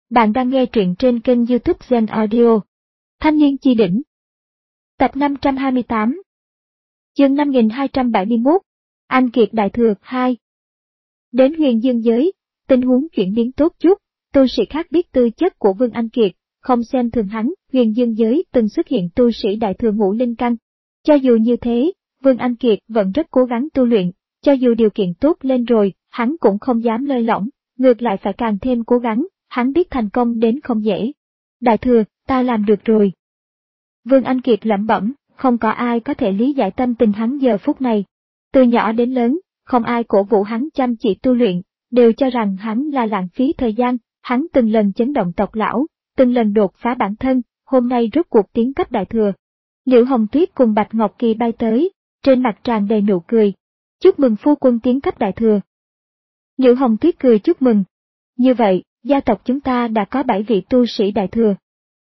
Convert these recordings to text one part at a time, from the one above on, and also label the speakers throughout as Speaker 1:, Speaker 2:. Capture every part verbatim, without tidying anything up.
Speaker 1: Bạn đang nghe truyện trên kênh YouTube Zen Audio. Thanh niên chi đỉnh. Tập năm trăm hai mươi tám. Chương năm nghìn hai trăm bảy mươi mốt. Anh Kiệt Đại Thừa hai. Đến huyền dương giới, tình huống chuyển biến tốt chút, tu sĩ khác biết tư chất của Vương Anh Kiệt, không xem thường hắn. Huyền dương giới từng xuất hiện tu sĩ Đại Thừa ngũ linh căn. Cho dù như thế, Vương Anh Kiệt vẫn rất cố gắng tu luyện, cho dù điều kiện tốt lên rồi, hắn cũng không dám lơi lỏng, ngược lại phải càng thêm cố gắng. Hắn biết thành công đến không dễ. Đại Thừa, ta làm được rồi. Vương Anh Kiệt lẩm bẩm, không có ai có thể lý giải tâm tình hắn giờ phút này. Từ nhỏ đến lớn, không ai cổ vũ hắn chăm chỉ tu luyện, đều cho rằng hắn là lãng phí thời gian. Hắn từng lần chấn động tộc lão, từng lần đột phá bản thân, hôm nay rốt cuộc tiến cấp Đại Thừa. Liễu Hồng Tuyết cùng Bạch Ngọc Kỳ bay tới, trên mặt tràn đầy nụ cười. Chúc mừng phu quân tiến cấp Đại Thừa. Liễu Hồng Tuyết cười chúc mừng. Như vậy, gia tộc chúng ta đã có bảy vị tu sĩ Đại Thừa.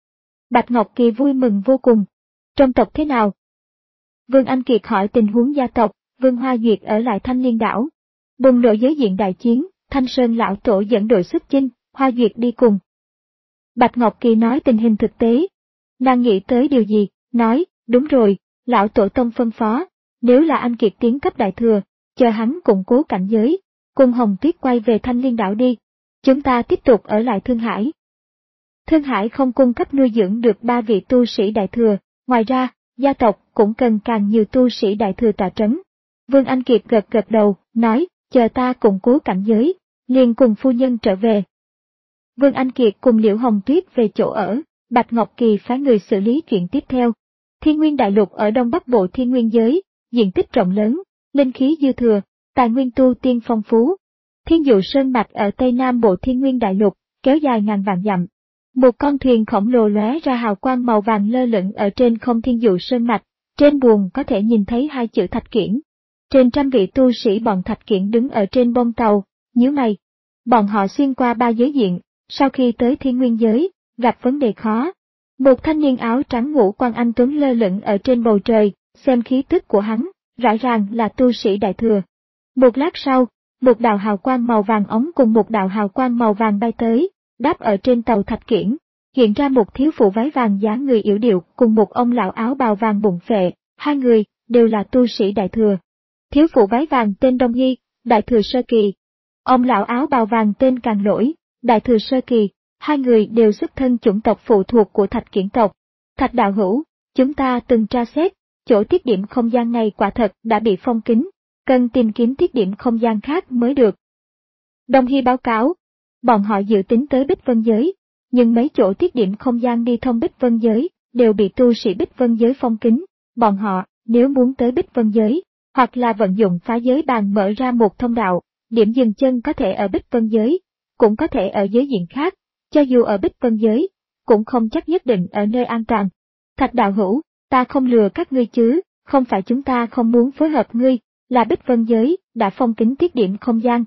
Speaker 1: Bạch Ngọc Kỳ vui mừng vô cùng. Trong tộc thế nào? Vương Anh Kiệt hỏi tình huống gia tộc. Vương Hoa Duyệt ở lại Thanh Liên đảo. Bùng nổ giới diện đại chiến, Thanh Sơn lão tổ dẫn đội xuất chinh, Hoa Duyệt đi cùng. Bạch Ngọc Kỳ nói tình hình thực tế. Nàng nghĩ tới điều gì? Nói, đúng rồi, lão tổ tông phân phó, nếu là Anh Kiệt tiến cấp Đại Thừa, chờ hắn củng cố cảnh giới, cùng Hồng Tuyết quay về Thanh Liên đảo đi. Chúng ta tiếp tục ở lại Thương Hải. Thương Hải không cung cấp nuôi dưỡng được ba vị tu sĩ Đại Thừa, ngoài ra, gia tộc cũng cần càng nhiều tu sĩ Đại Thừa tọa trấn. Vương Anh Kiệt gật gật đầu, nói, chờ ta củng cố cảnh giới, liền cùng phu nhân trở về. Vương Anh Kiệt cùng Liễu Hồng Tuyết về chỗ ở, Bạch Ngọc Kỳ phái người xử lý chuyện tiếp theo. Thiên Nguyên Đại Lục ở Đông Bắc Bộ Thiên Nguyên giới, diện tích rộng lớn, linh khí dư thừa, tài nguyên tu tiên phong phú. Thiên Dụ Sơn Mạch ở Tây Nam Bộ Thiên Nguyên Đại Lục, kéo dài ngàn vạn dặm. Một con thuyền khổng lồ lóe ra hào quang màu vàng lơ lửng ở trên không Thiên Dụ Sơn Mạch, trên buồng có thể nhìn thấy hai chữ Thạch Kiển. Trên trăm vị tu sĩ bọn Thạch Kiển đứng ở trên bông tàu, nhíu mày. Bọn họ xuyên qua ba giới diện, sau khi tới Thiên Nguyên giới, gặp vấn đề khó. Một thanh niên áo trắng ngũ quan anh tuấn lơ lửng ở trên bầu trời, xem khí tức của hắn, rõ ràng là tu sĩ Đại Thừa. Một lát sau, một đạo hào quang màu vàng ống cùng một đạo hào quang màu vàng bay tới, đáp ở trên tàu Thạch Kiển, hiện ra một thiếu phụ váy vàng dáng người yểu điệu cùng một ông lão áo bào vàng bụng phệ, hai người đều là tu sĩ Đại Thừa. Thiếu phụ váy vàng tên Đông Hy, Đại Thừa sơ kỳ. Ông lão áo bào vàng tên Càn Lỗi, Đại Thừa sơ kỳ, hai người đều xuất thân chủng tộc phụ thuộc của Thạch Kiển tộc. Thạch đạo hữu, chúng ta từng tra xét, chỗ tiết điểm không gian này quả thật đã bị phong kín. Cần tìm kiếm tiết điểm không gian khác mới được. Đông Hy báo cáo, bọn họ dự tính tới Bích Vân giới, nhưng mấy chỗ tiết điểm không gian đi thông Bích Vân giới, đều bị tu sĩ Bích Vân giới phong kín. Bọn họ, nếu muốn tới Bích Vân giới, hoặc là vận dụng phá giới bàn mở ra một thông đạo, điểm dừng chân có thể ở Bích Vân giới, cũng có thể ở giới diện khác, cho dù ở Bích Vân giới, cũng không chắc nhất định ở nơi an toàn. Thạch đạo hữu, ta không lừa các ngươi chứ, không phải chúng ta không muốn phối hợp ngươi. Là Bích Vân giới, đã phong kín tiết điểm không gian.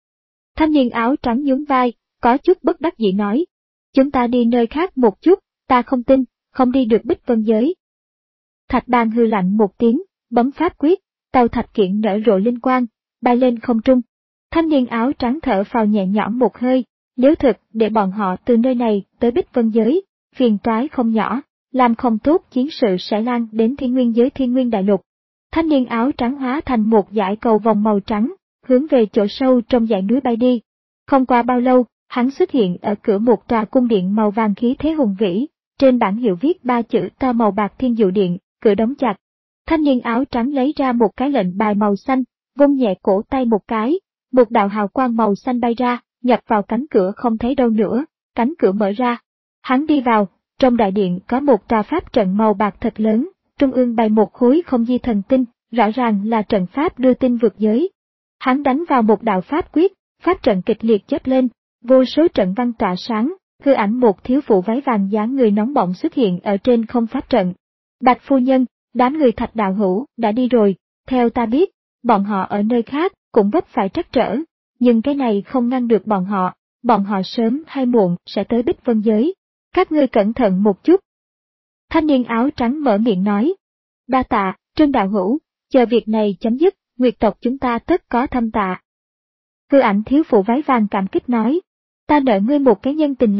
Speaker 1: Thanh niên áo trắng nhún vai, có chút bất đắc dĩ nói. Chúng ta đi nơi khác một chút, ta không tin, không đi được Bích Vân giới. Thạch Bàng hư lạnh một tiếng, bấm pháp quyết, tàu Thạch Kiển nở rộ linh quang, bay lên không trung. Thanh niên áo trắng thở phào nhẹ nhõm một hơi, nếu thực để bọn họ từ nơi này tới Bích Vân giới, phiền toái không nhỏ, làm không tốt chiến sự sẽ lan đến Thiên Nguyên giới Thiên Nguyên Đại Lục. Thanh niên áo trắng hóa thành một dải cầu vòng màu trắng, hướng về chỗ sâu trong dãy núi bay đi. Không qua bao lâu, hắn xuất hiện ở cửa một tòa cung điện màu vàng khí thế hùng vĩ, trên bảng hiệu viết ba chữ to màu bạc Thiên Dụ Điện, cửa đóng chặt. Thanh niên áo trắng lấy ra một cái lệnh bài màu xanh, vung nhẹ cổ tay một cái, một đạo hào quang màu xanh bay ra, nhập vào cánh cửa không thấy đâu nữa, cánh cửa mở ra. Hắn đi vào, trong đại điện có một tòa pháp trận màu bạc thật lớn. Trung ương bày một khối không di thần tinh, rõ ràng là trận pháp đưa tin vượt giới. Hắn đánh vào một đạo pháp quyết, pháp trận kịch liệt chớp lên, vô số trận văn tỏa sáng, hư ảnh một thiếu phụ váy vàng dáng người nóng bỏng xuất hiện ở trên không pháp trận. Bạch phu nhân, đám người Thạch đạo hữu đã đi rồi, theo ta biết, bọn họ ở nơi khác cũng vấp phải trắc trở, nhưng cái này không ngăn được bọn họ, bọn họ sớm hay muộn sẽ tới Bích Vân giới. Các ngươi cẩn thận một chút. Thanh niên áo trắng mở miệng nói. Đa tạ, Trương đạo hữu, chờ việc này chấm dứt, Nguyệt tộc chúng ta tất có thâm tạ. Hư ảnh thiếu phụ váy vàng cảm kích nói. Ta nợ ngươi một cái nhân tình lớn,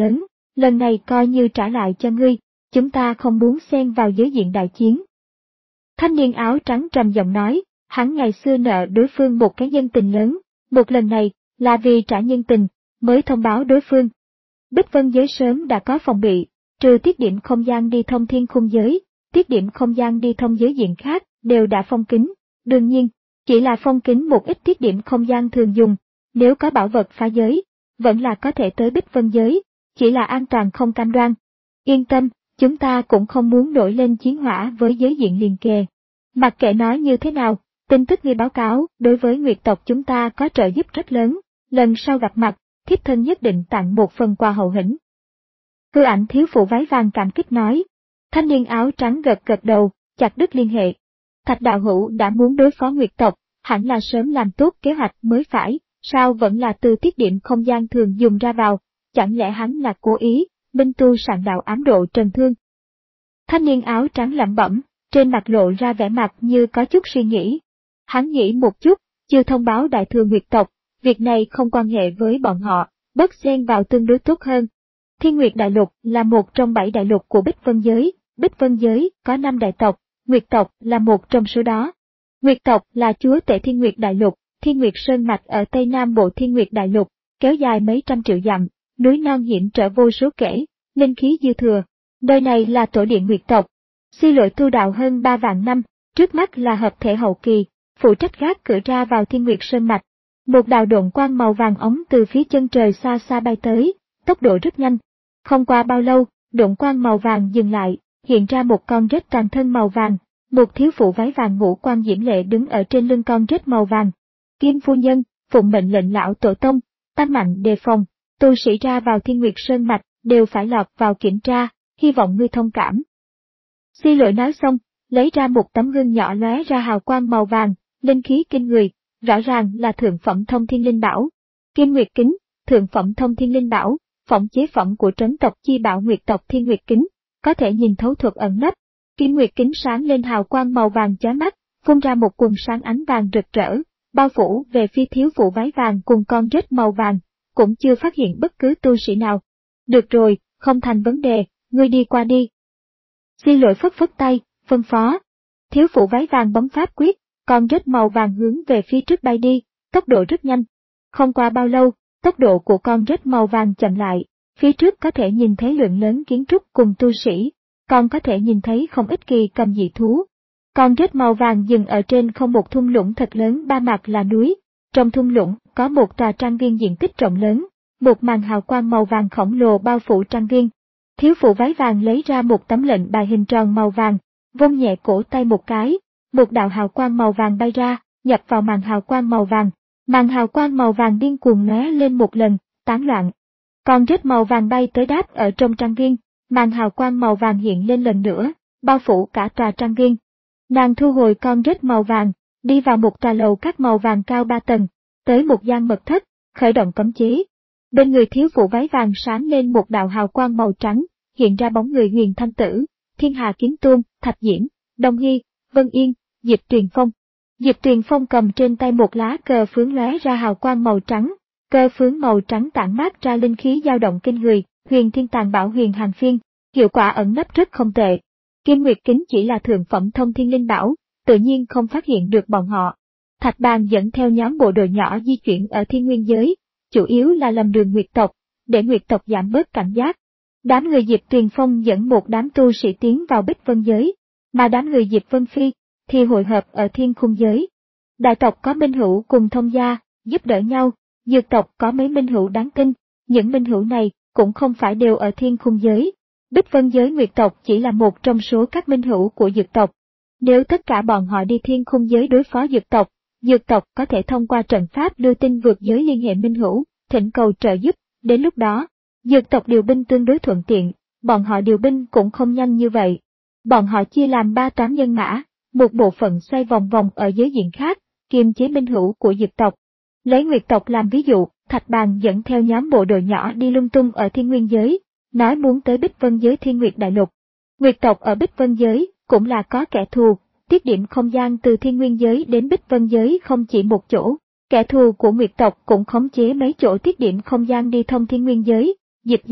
Speaker 1: lần này coi như trả lại cho ngươi, chúng ta không muốn xen vào giới diện đại chiến. Thanh niên áo trắng trầm giọng nói, hắn ngày xưa nợ đối phương một cái nhân tình lớn, một lần này là vì trả nhân tình, mới thông báo đối phương. Bích Vân giới sớm đã có phòng bị, trừ tiết điểm không gian đi thông thiên khung giới, tiết điểm không gian đi thông giới diện khác đều đã phong kín. Đương nhiên, chỉ là phong kín một ít tiết điểm không gian thường dùng, nếu có bảo vật phá giới, vẫn là có thể tới Bích Vân giới, chỉ là an toàn không cam đoan. Yên tâm, chúng ta cũng không muốn nổi lên chiến hỏa với giới diện liền kề. Mặc kệ nói như thế nào, tin tức ngươi báo cáo đối với Nguyệt tộc chúng ta có trợ giúp rất lớn, lần sau gặp mặt, thiếp thân nhất định tặng một phần quà hậu hĩnh. Hư Ảnh thiếu phụ váy vàng cảm kích nói. Thanh niên áo trắng gật gật đầu, chặt đứt liên hệ. Thạch đạo hữu đã muốn đối phó Nguyệt tộc, hẳn là sớm làm tốt kế hoạch mới phải, sao vẫn là từ tiết điểm không gian thường dùng ra vào, chẳng lẽ hắn là cố ý, minh tu sạn đạo ám độ Trần Thương. Thanh niên áo trắng lẩm bẩm, trên mặt lộ ra vẻ mặt như có chút suy nghĩ. Hắn nghĩ một chút, chưa thông báo đại thừa Nguyệt tộc, việc này không quan hệ với bọn họ, bớt xen vào tương đối tốt hơn. Thiên Nguyệt Đại Lục là một trong bảy đại lục của Bích Vân giới, Bích Vân giới có năm đại tộc, Nguyệt tộc là một trong số đó. Nguyệt tộc là chúa tể Thiên Nguyệt Đại Lục, Thiên Nguyệt Sơn Mạch ở Tây Nam Bộ Thiên Nguyệt Đại Lục, kéo dài mấy trăm triệu dặm, núi non hiểm trở vô số kể, linh khí dư thừa. Đời này là tổ điện Nguyệt tộc. Suy lỗi tu đạo hơn ba vạn năm, trước mắt là hợp thể hậu kỳ, phụ trách gác cửa ra vào Thiên Nguyệt Sơn Mạch. Một đạo độn quang màu vàng ống từ phía chân trời xa xa bay tới, tốc độ rất nhanh. Không qua bao lâu, độn quang màu vàng dừng lại, hiện ra một con rết toàn thân màu vàng, một thiếu phụ váy vàng ngũ quan diễm lệ đứng ở trên lưng con rết màu vàng. Kim phu nhân, phụng mệnh lệnh lão tổ tông, tam mạnh đề phòng, tu sĩ ra vào Thiên Nguyệt Sơn Mạch đều phải lọt vào kiểm tra, hy vọng ngươi thông cảm. Xi lỗi nói xong, lấy ra một tấm gương nhỏ lóe ra hào quang màu vàng, linh khí kinh người, rõ ràng là thượng phẩm thông thiên linh bảo. Kim Nguyệt Kính, thượng phẩm thông thiên linh bảo, phỏng chế phẩm của trấn tộc chi bảo Nguyệt tộc Thiên Nguyệt Kính, có thể nhìn thấu thuật ẩn nấp. Kim Nguyệt Kính sáng lên hào quang màu vàng chói mắt, phun ra một quần sáng ánh vàng rực rỡ, bao phủ về phía thiếu phụ váy vàng cùng con rết màu vàng, cũng chưa phát hiện bất cứ tu sĩ nào. Được rồi, không thành vấn đề, ngươi đi qua đi. Xi lỗi phất phất tay, phân phó. Thiếu phụ váy vàng bấm pháp quyết, con rết màu vàng hướng về phía trước bay đi, tốc độ rất nhanh. Không qua bao lâu, tốc độ của con rết màu vàng chậm lại, phía trước có thể nhìn thấy lượng lớn kiến trúc cùng tu sĩ, còn có thể nhìn thấy không ít kỳ cầm dị thú. Con rết màu vàng dừng ở trên không một thung lũng thật lớn ba mặt là núi, trong thung lũng có một tòa trang viên diện tích rộng lớn, một màn hào quang màu vàng khổng lồ bao phủ trang viên. Thiếu phụ váy vàng lấy ra một tấm lệnh bài hình tròn màu vàng, vung nhẹ cổ tay một cái, một đạo hào quang màu vàng bay ra, nhập vào màn hào quang màu vàng. Màn hào quang màu vàng điên cuồng lóe lên một lần, tán loạn. Con rết màu vàng bay tới đáp ở trong trang viên, màn hào quang màu vàng hiện lên lần nữa, bao phủ cả tòa trang viên. Nàng thu hồi con rết màu vàng, đi vào một tòa lầu các màu vàng cao ba tầng, tới một gian mật thất, khởi động cấm chế. Bên người thiếu phụ váy vàng sáng lên một đạo hào quang màu trắng, hiện ra bóng người Huyền Thanh Tử, Thiên Hà Kiếm Tôn, Thạch Diễm, Đông Hy, Vân Yên, Diệp Tuyền Phong. Diệp Tuyền Phong cầm trên tay một lá cờ phướng lóe ra hào quang màu trắng, cờ phướng màu trắng tản mát ra linh khí dao động kinh người, Huyền Thiên Tàn Bảo Huyền Hàng Phiên, hiệu quả ẩn nấp rất không tệ. Kim Nguyệt Kính chỉ là thượng phẩm thông thiên linh bảo, tự nhiên không phát hiện được bọn họ. Thạch Bàn dẫn theo nhóm bộ đội nhỏ di chuyển ở Thiên Nguyên giới, chủ yếu là lầm đường Nguyệt tộc, để Nguyệt tộc giảm bớt cảnh giác. Đám người Diệp Tuyền Phong dẫn một đám tu sĩ tiến vào Bích Vân giới, mà đám người Diệp Vân Phi thì hội hợp ở Thiên Khung giới. Đại tộc có minh hữu cùng thông gia, giúp đỡ nhau, dược tộc có mấy minh hữu đáng tin, những minh hữu này cũng không phải đều ở Thiên Khung giới. Bích Vân giới Nguyệt tộc chỉ là một trong số các minh hữu của dược tộc. Nếu tất cả bọn họ đi Thiên Khung giới đối phó dược tộc, dược tộc có thể thông qua trận pháp đưa tin vượt giới liên hệ minh hữu, thỉnh cầu trợ giúp, đến lúc đó, dược tộc điều binh tương đối thuận tiện, bọn họ điều binh cũng không nhanh như vậy. Bọn họ chia làm ba toán nhân mã, một bộ phận xoay vòng vòng ở giới diện khác, kiềm chế minh hữu của dược tộc. Lấy Nguyệt tộc làm ví dụ, Thạch Bàn dẫn theo nhóm bộ đội nhỏ đi lung tung ở Thiên Nguyên giới, nói muốn tới Bích Vân giới Thiên Nguyệt Đại Lục. Nguyệt tộc ở Bích Vân giới cũng là có kẻ thù, tiết điểm không gian từ Thiên Nguyên giới đến Bích Vân giới không chỉ một chỗ, kẻ thù của Nguyệt tộc cũng khống chế mấy chỗ tiết điểm không gian đi thông Thiên Nguyên giới, Diệp gia,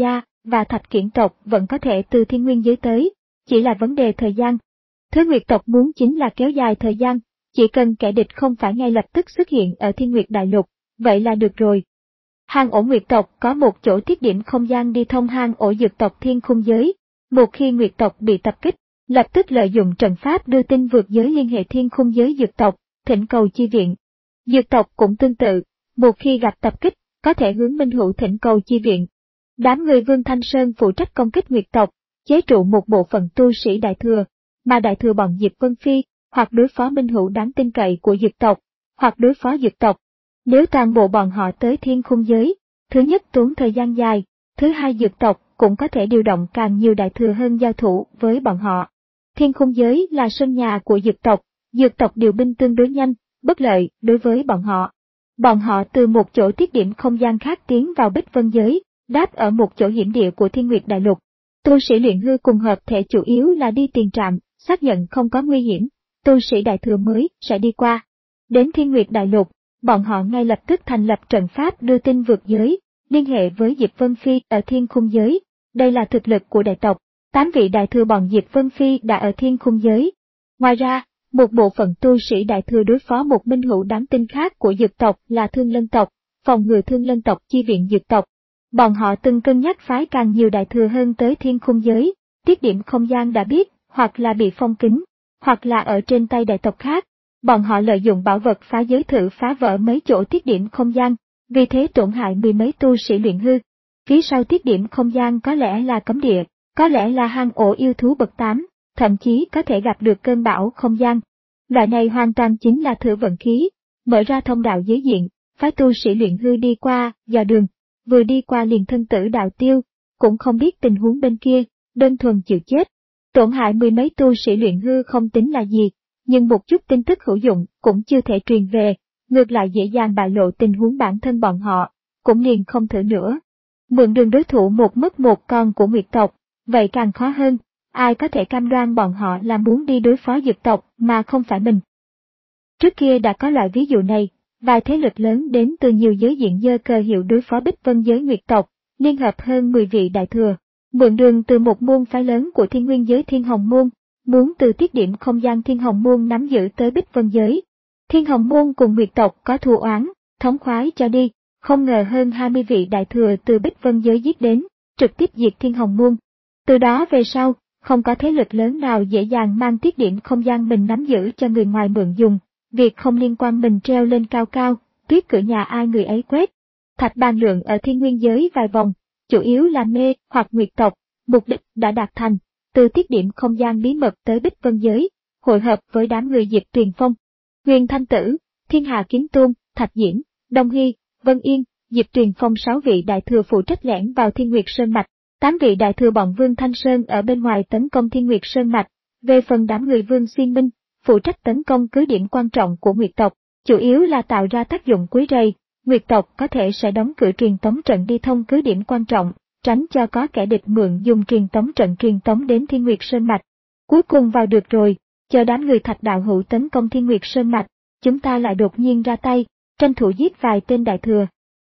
Speaker 1: và thạch kiển tộc vẫn có thể từ thiên nguyên giới tới, chỉ là vấn đề thời gian. Thứ Nguyệt tộc muốn chính là kéo dài thời gian, chỉ cần kẻ địch không phải ngay lập tức xuất hiện ở Thiên Nguyệt Đại Lục, vậy là được rồi. Hang ổ Nguyệt tộc có một chỗ tiết điểm không gian đi thông hang ổ Dược tộc Thiên Khung giới. Một khi Nguyệt tộc bị tập kích, lập tức lợi dụng trận pháp đưa tin vượt giới liên hệ Thiên Khung giới Dược tộc, thỉnh cầu chi viện. Dược tộc cũng tương tự, một khi gặp tập kích, có thể hướng Minh Hữu thỉnh cầu chi viện. Đám người Vương Thanh Sơn phụ trách công kích Nguyệt tộc, chế trụ một bộ phận tu sĩ Đại Thừa, mà Đại Thừa bọn Diệp Vân Phi, hoặc đối phó Minh Hữu đáng tin cậy của Dược tộc, hoặc đối phó Dược tộc. Nếu toàn bộ bọn họ tới Thiên Khung giới, thứ nhất tốn thời gian dài, thứ hai Dược tộc cũng có thể điều động càng nhiều Đại Thừa hơn giao thủ với bọn họ. Thiên Khung giới là sân nhà của Dược tộc, Dược tộc điều binh tương đối nhanh, bất lợi đối với bọn họ. Bọn họ từ một chỗ tiết điểm không gian khác tiến vào Bích Vân giới, đáp ở một chỗ hiểm địa của Thiên Nguyệt Đại Lục. Tu sĩ luyện hư cùng hợp thể chủ yếu là đi tiền trạm, xác nhận không có nguy hiểm, tu sĩ Đại Thừa mới sẽ đi qua. Đến Thiên Nguyệt Đại Lục, bọn họ ngay lập tức thành lập trận pháp đưa tin vượt giới, liên hệ với Diệp Vân Phi ở Thiên Khung giới. Đây là thực lực của đại tộc, tám vị Đại Thừa bọn Diệp Vân Phi đã ở Thiên Khung giới. Ngoài ra, một bộ phận tu sĩ Đại Thừa đối phó một Minh Hữu đáng tin khác của Dược tộc là Thương Lân tộc, phòng ngừa Thương Lân tộc chi viện Dược tộc. Bọn họ từng cân nhắc phái càng nhiều Đại Thừa hơn tới Thiên Khung giới, tiết điểm không gian đã biết, hoặc là bị phong kín, hoặc là ở trên tay đại tộc khác. Bọn họ lợi dụng bảo vật phá giới thử phá vỡ mấy chỗ tiết điểm không gian, vì thế tổn hại mười mấy tu sĩ luyện hư. Phía sau tiết điểm không gian có lẽ là cấm địa, có lẽ là hang ổ yêu thú bậc tám, thậm chí có thể gặp được cơn bão không gian. Loại này hoàn toàn chính là thử vận khí, mở ra thông đạo giới diện, phái tu sĩ luyện hư đi qua, dò đường, vừa đi qua liền thân tử đạo tiêu, cũng không biết tình huống bên kia, đơn thuần chịu chết. Tổn hại mười mấy tu sĩ luyện hư không tính là gì, nhưng một chút tin tức hữu dụng cũng chưa thể truyền về, ngược lại dễ dàng bại lộ tình huống bản thân bọn họ, cũng liền không thử nữa. Mượn đường đối thủ một mất một con của Nguyệt tộc, vậy càng khó hơn, ai có thể cam đoan bọn họ là muốn đi đối phó Dược tộc mà không phải mình. Trước kia đã có loại ví dụ này, vài thế lực lớn đến từ nhiều giới diện giơ cờ hiệu đối phó Bích Vân giới Nguyệt tộc, liên hợp hơn mười vị Đại Thừa, mượn đường từ một môn phái lớn của Thiên Nguyên giới Thiên Hồng môn, muốn từ tiết điểm không gian Thiên Hồng môn nắm giữ tới Bích Vân giới. Thiên Hồng môn cùng Nguyệt tộc có thù oán, thống khoái cho đi, không ngờ hơn hai mươi vị Đại Thừa từ Bích Vân giới giết đến, trực tiếp diệt Thiên Hồng môn. Từ đó về sau, không có thế lực lớn nào dễ dàng mang tiết điểm không gian mình nắm giữ cho người ngoài mượn dùng, việc không liên quan mình treo lên cao cao, tuyết cửa nhà ai người ấy quét. Thạch bàn lượng ở Thiên Nguyên giới vài vòng, chủ yếu là mê hoặc Nguyệt tộc, mục đích đã đạt thành, từ tiết điểm không gian bí mật tới Bích Vân giới, hội hợp với đám người Diệp Tuyền Phong, Huyền Thanh Tử, Thiên Hà Kiếm Tôn, Thạch Diễn, Đông Hy, Vân Yên, Diệp Tuyền Phong sáu vị Đại Thừa phụ trách lẻn vào Thiên Nguyệt Sơn Mạch, tám vị Đại Thừa bọn Vương Thanh Sơn ở bên ngoài tấn công Thiên Nguyệt Sơn Mạch. Về phần đám người Vương Xuyên Minh, phụ trách tấn công cứ điểm quan trọng của Nguyệt tộc, chủ yếu là tạo ra tác dụng quấy rầy. Nguyệt tộc có thể sẽ đóng cửa truyền tống trận đi thông cứ điểm quan trọng, tránh cho có kẻ địch mượn dùng truyền tống trận truyền tống đến Thiên Nguyệt Sơn Mạch. Cuối cùng vào được rồi, chờ đám người Thạch đạo hữu tấn công Thiên Nguyệt Sơn Mạch, chúng ta lại đột nhiên ra tay, tranh thủ giết vài tên Đại Thừa.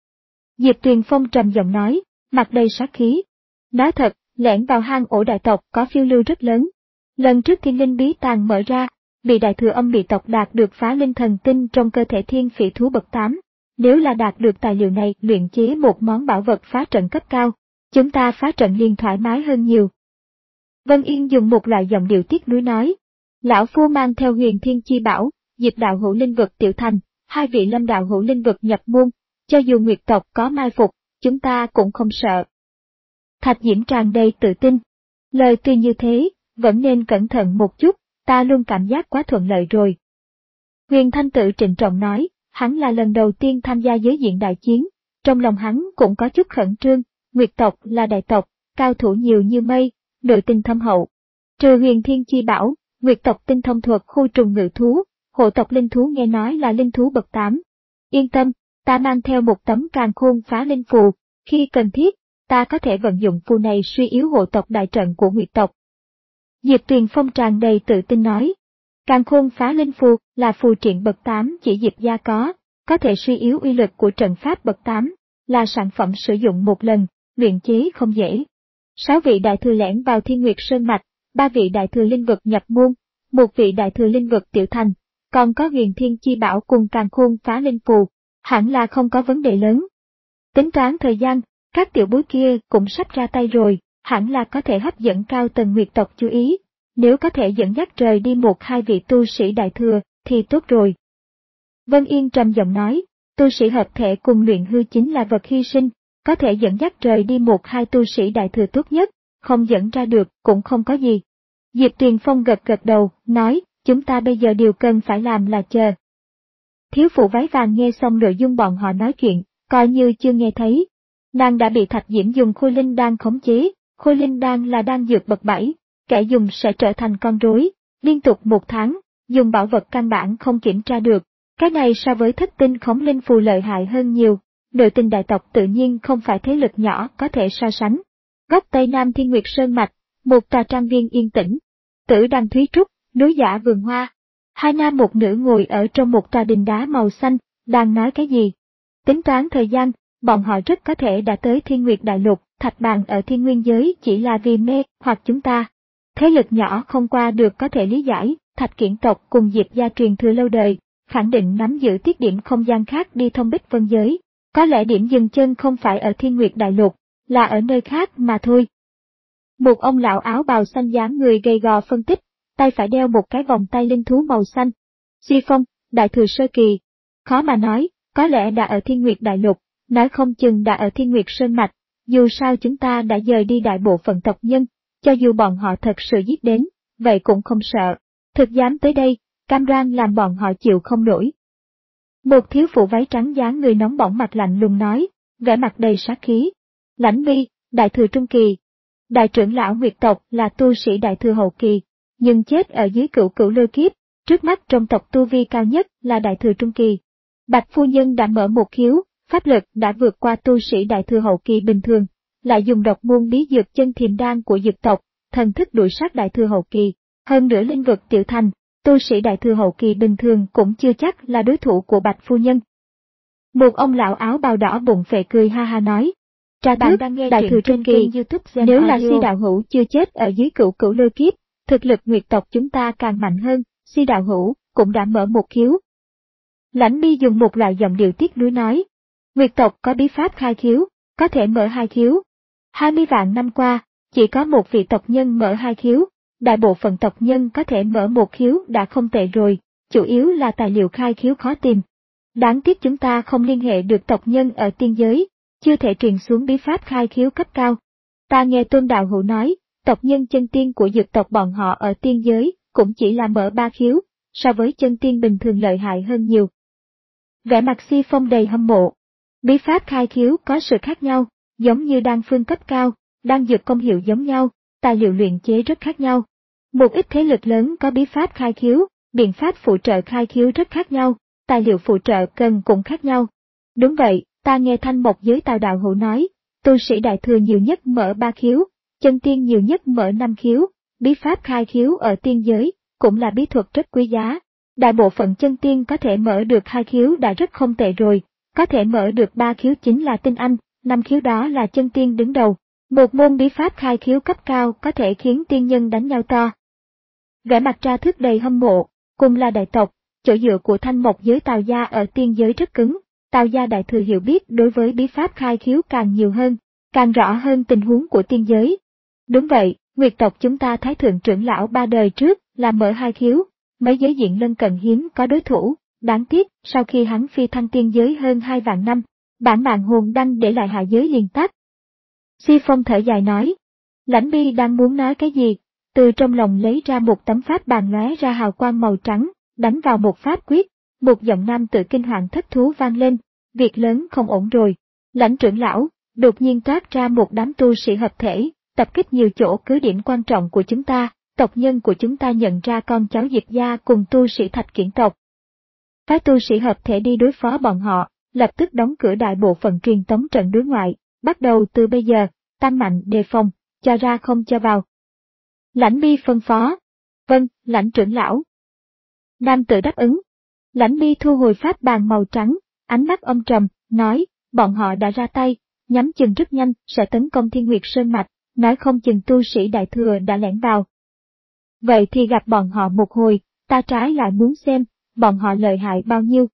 Speaker 1: Diệp Tuyền Phong trầm giọng nói, mặt đầy sát khí. Nói thật, lẻn vào hang ổ đại tộc có phiêu lưu rất lớn. Lần trước Thiên Linh bí tàng mở ra, bị Đại Thừa âm bị tộc đạt được phá linh thần tinh trong cơ thể thiên phỉ thú bậc tám. Nếu là đạt được tài liệu này luyện chế một món bảo vật phá trận cấp cao, chúng ta phá trận liền thoải mái hơn nhiều. Vân Yên dùng một loại giọng điệu tiếc nuối nói, lão phu mang theo Huyền Thiên Chi Bảo, Diệp đạo hữu linh vực tiểu thành, hai vị Lâm đạo hữu linh vực nhập môn, cho dù Nguyệt tộc có mai phục, chúng ta cũng không sợ. Thạch Diễm tràn đầy tự tin, lời tuy như thế, vẫn nên cẩn thận một chút, ta luôn cảm giác quá thuận lợi rồi. Huyền Thanh Tự trịnh trọng nói, hắn là lần đầu tiên tham gia giới diện đại chiến, trong lòng hắn cũng có chút khẩn trương, Nguyệt tộc là đại tộc, cao thủ nhiều như mây, nội tình thâm hậu. Trừ Huyền Thiên Chi Bảo, Nguyệt tộc tinh thông thuật khu trùng ngự thú, hộ tộc linh thú nghe nói là linh thú bậc tám. Yên tâm, ta mang theo một tấm càn khôn phá linh phù, khi cần thiết, ta có thể vận dụng phù này suy yếu hộ tộc đại trận của Nguyệt tộc. Diệp Tuyền Phong tràn đầy tự tin nói, càn khôn phá linh phù là phù triện bậc tám chỉ Diệp gia có, có thể suy yếu uy lực của trận pháp bậc tám, là sản phẩm sử dụng một lần, luyện chế không dễ. Sáu vị đại thừa lẻn vào Thiên Nguyệt Sơn Mạch, ba vị đại thừa linh vực nhập môn, một vị đại thừa linh vực tiểu thành, còn có Huyền Thiên Chi Bảo cùng Càn Khôn Phá Linh Phù, hẳn là không có vấn đề lớn. Tính toán thời gian, các tiểu bối kia cũng sắp ra tay rồi, hẳn là có thể hấp dẫn cao tầng Nguyệt tộc chú ý, nếu có thể dẫn dắt rời đi một hai vị tu sĩ đại thừa, thì tốt rồi. Vân Yên trầm giọng nói, tu sĩ hợp thể cùng luyện hư chính là vật hy sinh, có thể dẫn dắt rời đi một hai tu sĩ đại thừa tốt nhất, không dẫn ra được cũng không có gì. Diệp Tuyền Phong gật gật đầu, nói, chúng ta bây giờ điều cần phải làm là chờ. Thiếu phụ váy vàng nghe xong nội dung bọn họ nói chuyện, coi như chưa nghe thấy. Nàng đã bị Thạch Diễm dùng khôi linh đan khống chế, khôi linh đan là đan dược bậc bảy, kẻ dùng sẽ trở thành con rối, liên tục một tháng, dùng bảo vật căn bản không kiểm tra được. Cái này so với thất tinh khống linh phù lợi hại hơn nhiều, nội tình đại tộc tự nhiên không phải thế lực nhỏ có thể so sánh. Góc Tây Nam Thiên Nguyệt Sơn Mạch, một tòa trang viên yên tĩnh, Tử Đằng Thúy Trúc, núi giả vườn hoa. Hai nam một nữ ngồi ở trong một tòa đình đá màu xanh, đang nói cái gì? Tính toán thời gian, bọn họ rất có thể đã tới Thiên Nguyệt Đại Lục, thạch bàn ở Thiên Nguyên Giới chỉ là vì mê hoặc chúng ta. Thế lực nhỏ không qua được có thể lý giải, Thạch Kiển tộc cùng Diệp gia truyền thừa lâu đời, khẳng định nắm giữ tiết điểm không gian khác đi thông Bích Vân Giới. Có lẽ điểm dừng chân không phải ở Thiên Nguyệt Đại Lục, là ở nơi khác mà thôi. Một ông lão áo bào xanh dáng người gầy gò phân tích, tay phải đeo một cái vòng tay linh thú màu xanh. Suy Phong, đại thừa sơ kỳ. Khó mà nói, có lẽ đã ở Thiên Nguyệt Đại Lục, nói không chừng đã ở Thiên Nguyệt Sơn Mạch. Dù sao chúng ta đã dời đi đại bộ phận tộc nhân, cho dù bọn họ thật sự giết đến, vậy cũng không sợ. Thực dám tới đây, cam đoan làm bọn họ chịu không nổi. Một thiếu phụ váy trắng dáng người nóng bỏng mặt lạnh lùng nói, vẻ mặt đầy sát khí. Lãnh Mi, đại thừa trung kỳ. Đại trưởng lão Nguyệt tộc là tu sĩ đại thừa hậu kỳ, nhưng chết ở dưới cửu cửu lôi kiếp, trước mắt trong tộc tu vi cao nhất là đại thừa trung kỳ. Bạch phu nhân đã mở một khiếu, pháp lực đã vượt qua tu sĩ đại thừa hậu kỳ bình thường, lại dùng độc môn bí dược chân thiềm đan của dược tộc, thần thức đuổi sát đại thừa hậu kỳ, hơn nữa linh vực tiểu thành, tu sĩ đại thừa hậu kỳ bình thường cũng chưa chắc là đối thủ của Bạch phu nhân. Một ông lão áo bào đỏ bụng phệ cười ha ha nói, Trà Bạn đang nghe đại thừa trung kỳ, nếu là Si đạo hữu chưa chết ở dưới cửu cửu lôi kiếp, thực lực Nguyệt tộc chúng ta càng mạnh hơn, Si đạo hữu cũng đã mở một khiếu. Lãnh Mi dùng một loại giọng điệu tiếc nuối nói, Nguyệt tộc có bí pháp khai khiếu, có thể mở hai khiếu. Hai mươi vạn năm qua, chỉ có một vị tộc nhân mở hai khiếu, đại bộ phận tộc nhân có thể mở một khiếu đã không tệ rồi, chủ yếu là tài liệu khai khiếu khó tìm. Đáng tiếc chúng ta không liên hệ được tộc nhân ở tiên giới, chưa thể truyền xuống bí pháp khai khiếu cấp cao. Ta nghe Tôn đạo hữu nói, tộc nhân chân tiên của dược tộc bọn họ ở tiên giới cũng chỉ là mở ba khiếu, so với chân tiên bình thường lợi hại hơn nhiều. Vẻ mặt Si Phong đầy hâm mộ. Bí pháp khai khiếu có sự khác nhau, giống như đan phương cấp cao, đan dược công hiệu giống nhau, tài liệu luyện chế rất khác nhau. Một ít thế lực lớn có bí pháp khai khiếu, biện pháp phụ trợ khai khiếu rất khác nhau, tài liệu phụ trợ cần cũng khác nhau. Đúng vậy, ta nghe Thanh Mộc giới Tào đạo hữu nói, tu sĩ đại thừa nhiều nhất mở ba khiếu, chân tiên nhiều nhất mở năm khiếu, bí pháp khai khiếu ở tiên giới, cũng là bí thuật rất quý giá. Đại bộ phận chân tiên có thể mở được hai khiếu đã rất không tệ rồi, có thể mở được ba khiếu chính là tinh anh, năm khiếu đó là chân tiên đứng đầu. Một môn bí pháp khai khiếu cấp cao có thể khiến tiên nhân đánh nhau to. Vẻ mặt Tra Thức đầy hâm mộ, cùng là đại tộc, chỗ dựa của Thanh Mộc giới Tào gia ở tiên giới rất cứng, Tào gia đại thừa hiểu biết đối với bí pháp khai khiếu càng nhiều hơn, càng rõ hơn tình huống của tiên giới. Đúng vậy, Nguyệt tộc chúng ta Thái thượng trưởng lão ba đời trước là mở hai khiếu, mấy giới diện lân cận hiếm có đối thủ, đáng tiếc sau khi hắn phi thăng tiên giới hơn hai vạn năm, bản mạng hồn đăng để lại hạ giới liền tắt. Si Phong thở dài nói, Lãnh Mi đang muốn nói cái gì, từ trong lòng lấy ra một tấm pháp bàn lóe ra hào quang màu trắng, đánh vào một pháp quyết, một giọng nam tự kinh hoàng thất thú vang lên, việc lớn không ổn rồi. Lãnh trưởng lão, đột nhiên toát ra một đám tu sĩ hợp thể, tập kích nhiều chỗ cứ điểm quan trọng của chúng ta, tộc nhân của chúng ta nhận ra con cháu Diệp gia cùng tu sĩ Thạch Kiển tộc. Phái tu sĩ hợp thể đi đối phó bọn họ, lập tức đóng cửa đại bộ phận truyền tống trận đối ngoại, bắt đầu từ bây giờ, tăng mạnh đề phòng, cho ra không cho vào. Lãnh Mi phân phó. Vâng, lãnh trưởng lão. Nam tự đáp ứng. Lãnh Mi thu hồi pháp bàn màu trắng, ánh mắt âm trầm, nói, bọn họ đã ra tay, nhắm chừng rất nhanh sẽ tấn công Thiên Nguyệt Sơn Mạch, nói không chừng tu sĩ đại thừa đã lẻn vào. Vậy thì gặp bọn họ một hồi, ta trái lại muốn xem, bọn họ lợi hại bao nhiêu.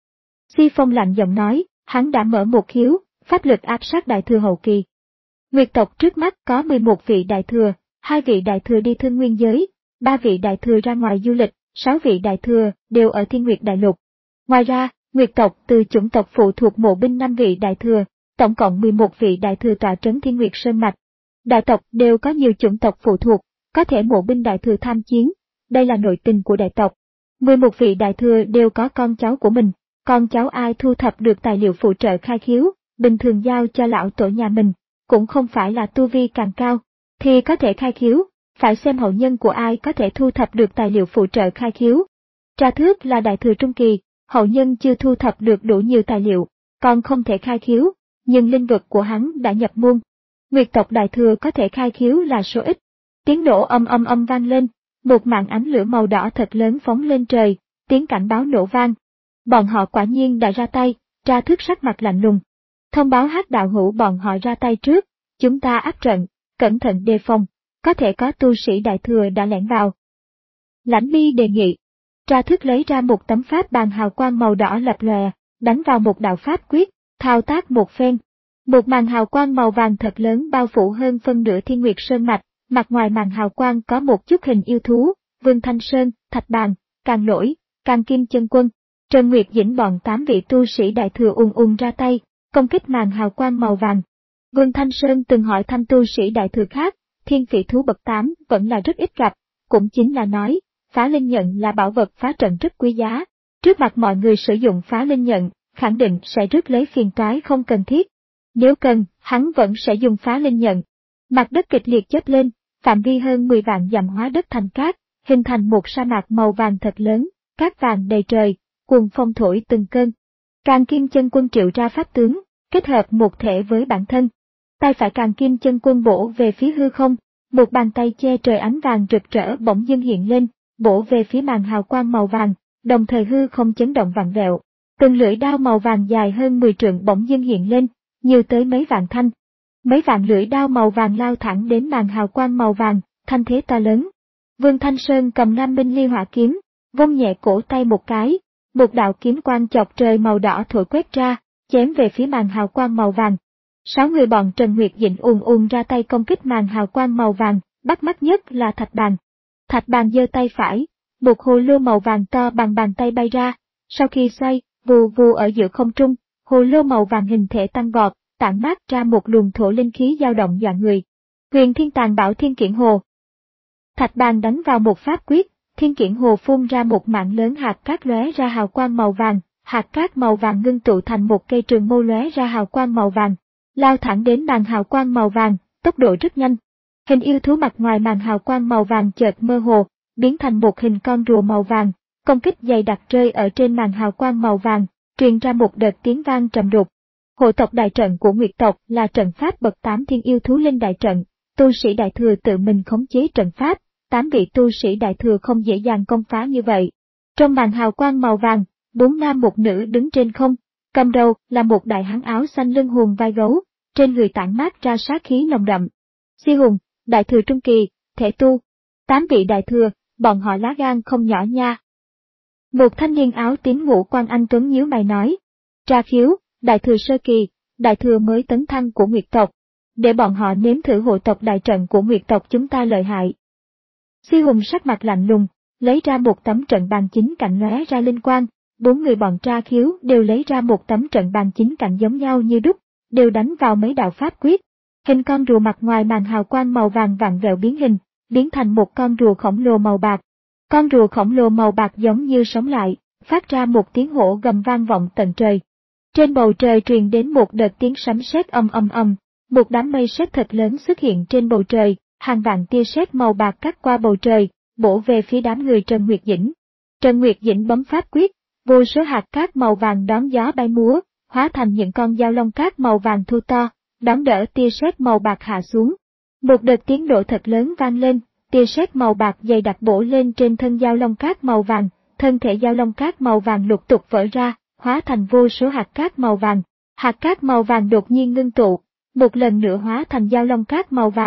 Speaker 1: Si Phong lạnh giọng nói, hắn đã mở một khiếu, pháp lực áp sát đại thừa hậu kỳ. Nguyệt tộc trước mắt có mười một vị đại thừa, hai vị đại thừa đi thương nguyên giới, ba vị đại thừa ra ngoài du lịch, sáu vị đại thừa đều ở Thiên Nguyệt Đại Lục. Ngoài ra, Nguyệt tộc từ chủng tộc phụ thuộc mộ binh năm vị đại thừa, tổng cộng mười một vị đại thừa tọa trấn Thiên Nguyệt Sơn Mạch. Đại tộc đều có nhiều chủng tộc phụ thuộc, có thể mộ binh đại thừa tham chiến, đây là nội tình của đại tộc. mười một vị đại thừa đều có con cháu của mình, con cháu ai thu thập được tài liệu phụ trợ khai khiếu, bình thường giao cho lão tổ nhà mình, cũng không phải là tu vi càng cao, thì có thể khai khiếu, phải xem hậu nhân của ai có thể thu thập được tài liệu phụ trợ khai khiếu. Tra Thước là đại thừa trung kỳ, hậu nhân chưa thu thập được đủ nhiều tài liệu, còn không thể khai khiếu, nhưng linh vực của hắn đã nhập môn. Nguyệt tộc đại thừa có thể khai khiếu là số ít. Tiếng nổ âm âm âm vang lên, một màn ánh lửa màu đỏ thật lớn phóng lên trời, tiếng cảnh báo nổ vang. Bọn họ quả nhiên đã ra tay, Tra Thước sắc mặt lạnh lùng. Thông báo Hắc đạo hữu bọn họ ra tay trước, chúng ta áp trận, cẩn thận đề phòng, có thể có tu sĩ đại thừa đã lẻn vào. Lãnh Mi đề nghị. Tra Thước lấy ra một tấm pháp bàn hào quang màu đỏ lập lòe, đánh vào một đạo pháp quyết, thao tác một phen. Một màn hào quang màu vàng thật lớn bao phủ hơn phân nửa Thiên Nguyệt Sơn Mạch, mặt ngoài màn hào quang có một chút hình yêu thú, Vương Thanh Sơn, Thạch Bàn, Càng Lỗi, Càng Kim Chân Quân, Trần Nguyệt Dĩnh bọn tám vị tu sĩ đại thừa ung ung ra tay, công kích màn hào quang màu vàng. Vương Thanh Sơn từng hỏi thăm tu sĩ đại thừa khác, thiên phỉ thú bậc tám vẫn là rất ít gặp, cũng chính là nói, phá linh nhận là bảo vật phá trận rất quý giá. Trước mặt mọi người sử dụng phá linh nhận, khẳng định sẽ rước lấy phiền toái không cần thiết. Nếu cần, hắn vẫn sẽ dùng phá linh nhận. Mặt đất kịch liệt chớp lên, phạm vi hơn mười vạn dặm hóa đất thành cát, hình thành một sa mạc màu vàng thật lớn, cát vàng đầy trời, cuồng phong thổi từng cơn. Càng Kim Chân Quân triệu ra pháp tướng, kết hợp một thể với bản thân. Tay phải Càng Kim Chân Quân bổ về phía hư không, một bàn tay che trời ánh vàng rực rỡ bỗng dưng hiện lên, bổ về phía màn hào quang màu vàng, đồng thời hư không chấn động vặn vẹo. Từng lưỡi đao màu vàng dài hơn mười trượng bỗng dưng hiện lên, nhiều tới mấy vạn thanh. Mấy vạn lưỡi đao màu vàng lao thẳng đến màn hào quang màu vàng, thanh thế to lớn. Vương Thanh Sơn cầm Nam Minh Ly Hỏa kiếm, vung nhẹ cổ tay một cái, một đạo kiếm quang chọc trời màu đỏ thổi quét ra, chém về phía màn hào quang màu vàng. Sáu người bọn Trần Nguyệt Dĩnh ùn ùn ra tay công kích màn hào quang màu vàng, bắt mắt nhất là Thạch Bàn. Thạch Bàn giơ tay phải, một hồ lô màu vàng to bằng bàn tay bay ra, sau khi xoay, vù vù ở giữa không trung, hồ lô màu vàng hình thể tăng vọt, tản mát ra một luồng thổ linh khí dao động dọa người. Huyền Thiên Tàn Bảo Thiên Kiển Hồ. Thạch Bàn đánh vào một pháp quyết, Thiên Kiển Hồ phun ra một mảng lớn hạt cát lóe ra hào quang màu vàng, hạt cát màu vàng ngưng tụ thành một cây trường mâu lóe ra hào quang màu vàng, lao thẳng đến màn hào quang màu vàng, tốc độ rất nhanh. Hình yêu thú mặt ngoài màn hào quang màu vàng chợt mơ hồ, biến thành một hình con rùa màu vàng, công kích dày đặc rơi ở trên màn hào quang màu vàng, truyền ra một đợt tiếng vang trầm đục. Hộ tộc đại trận của Nguyệt tộc là trận pháp bậc tám thiên yêu thú linh đại trận, tu sĩ đại thừa tự mình khống chế trận pháp, tám vị tu sĩ đại thừa không dễ dàng công phá như vậy. Trong màn hào quang màu vàng, bốn nam một nữ đứng trên không, cầm đầu là một đại hán áo xanh lưng hùm vai gấu, trên người tản mát ra sát khí nồng đậm. Si Hùng, đại thừa trung kỳ, thể tu, tám vị đại thừa, bọn họ lá gan không nhỏ nha. Một thanh niên áo tím ngũ quan anh tuấn nhíu mày nói, Tra khiếu, đại thừa sơ kỳ, đại thừa mới tấn thăng của Nguyệt tộc, để bọn họ nếm thử hộ tộc đại trận của Nguyệt tộc chúng ta lợi hại. Si Hùng sắc mặt lạnh lùng, lấy ra một tấm trận bàn chính cạnh lóe ra linh quang, bốn người bọn Tra khiếu đều lấy ra một tấm trận bàn chính cạnh giống nhau như đúc, đều đánh vào mấy đạo pháp quyết. Hình con rùa mặt ngoài màn hào quang màu vàng vặn vẹo biến hình, biến thành một con rùa khổng lồ màu bạc. Con rùa khổng lồ màu bạc giống như sống lại, phát ra một tiếng hổ gầm vang vọng tận trời. Trên bầu trời truyền đến một đợt tiếng sấm sét ầm ầm ầm, một đám mây sét thật lớn xuất hiện trên bầu trời, hàng vạn tia sét màu bạc cắt qua bầu trời, bổ về phía đám người Trần Nguyệt Dĩnh. Trần Nguyệt Dĩnh bấm pháp quyết, vô số hạt cát màu vàng đón gió bay múa, hóa thành những con dao long cát màu vàng thu to, đón đỡ tia sét màu bạc hạ xuống. Một đợt tiếng nổ thật lớn vang lên, tia sét màu bạc dày đặc bổ lên trên thân dao long cát màu vàng, thân thể dao long cát màu vàng lục tục vỡ ra, hóa thành vô số hạt cát màu vàng. Hạt cát màu vàng đột nhiên ngưng tụ, một lần nữa hóa thành dao long cát màu vàng,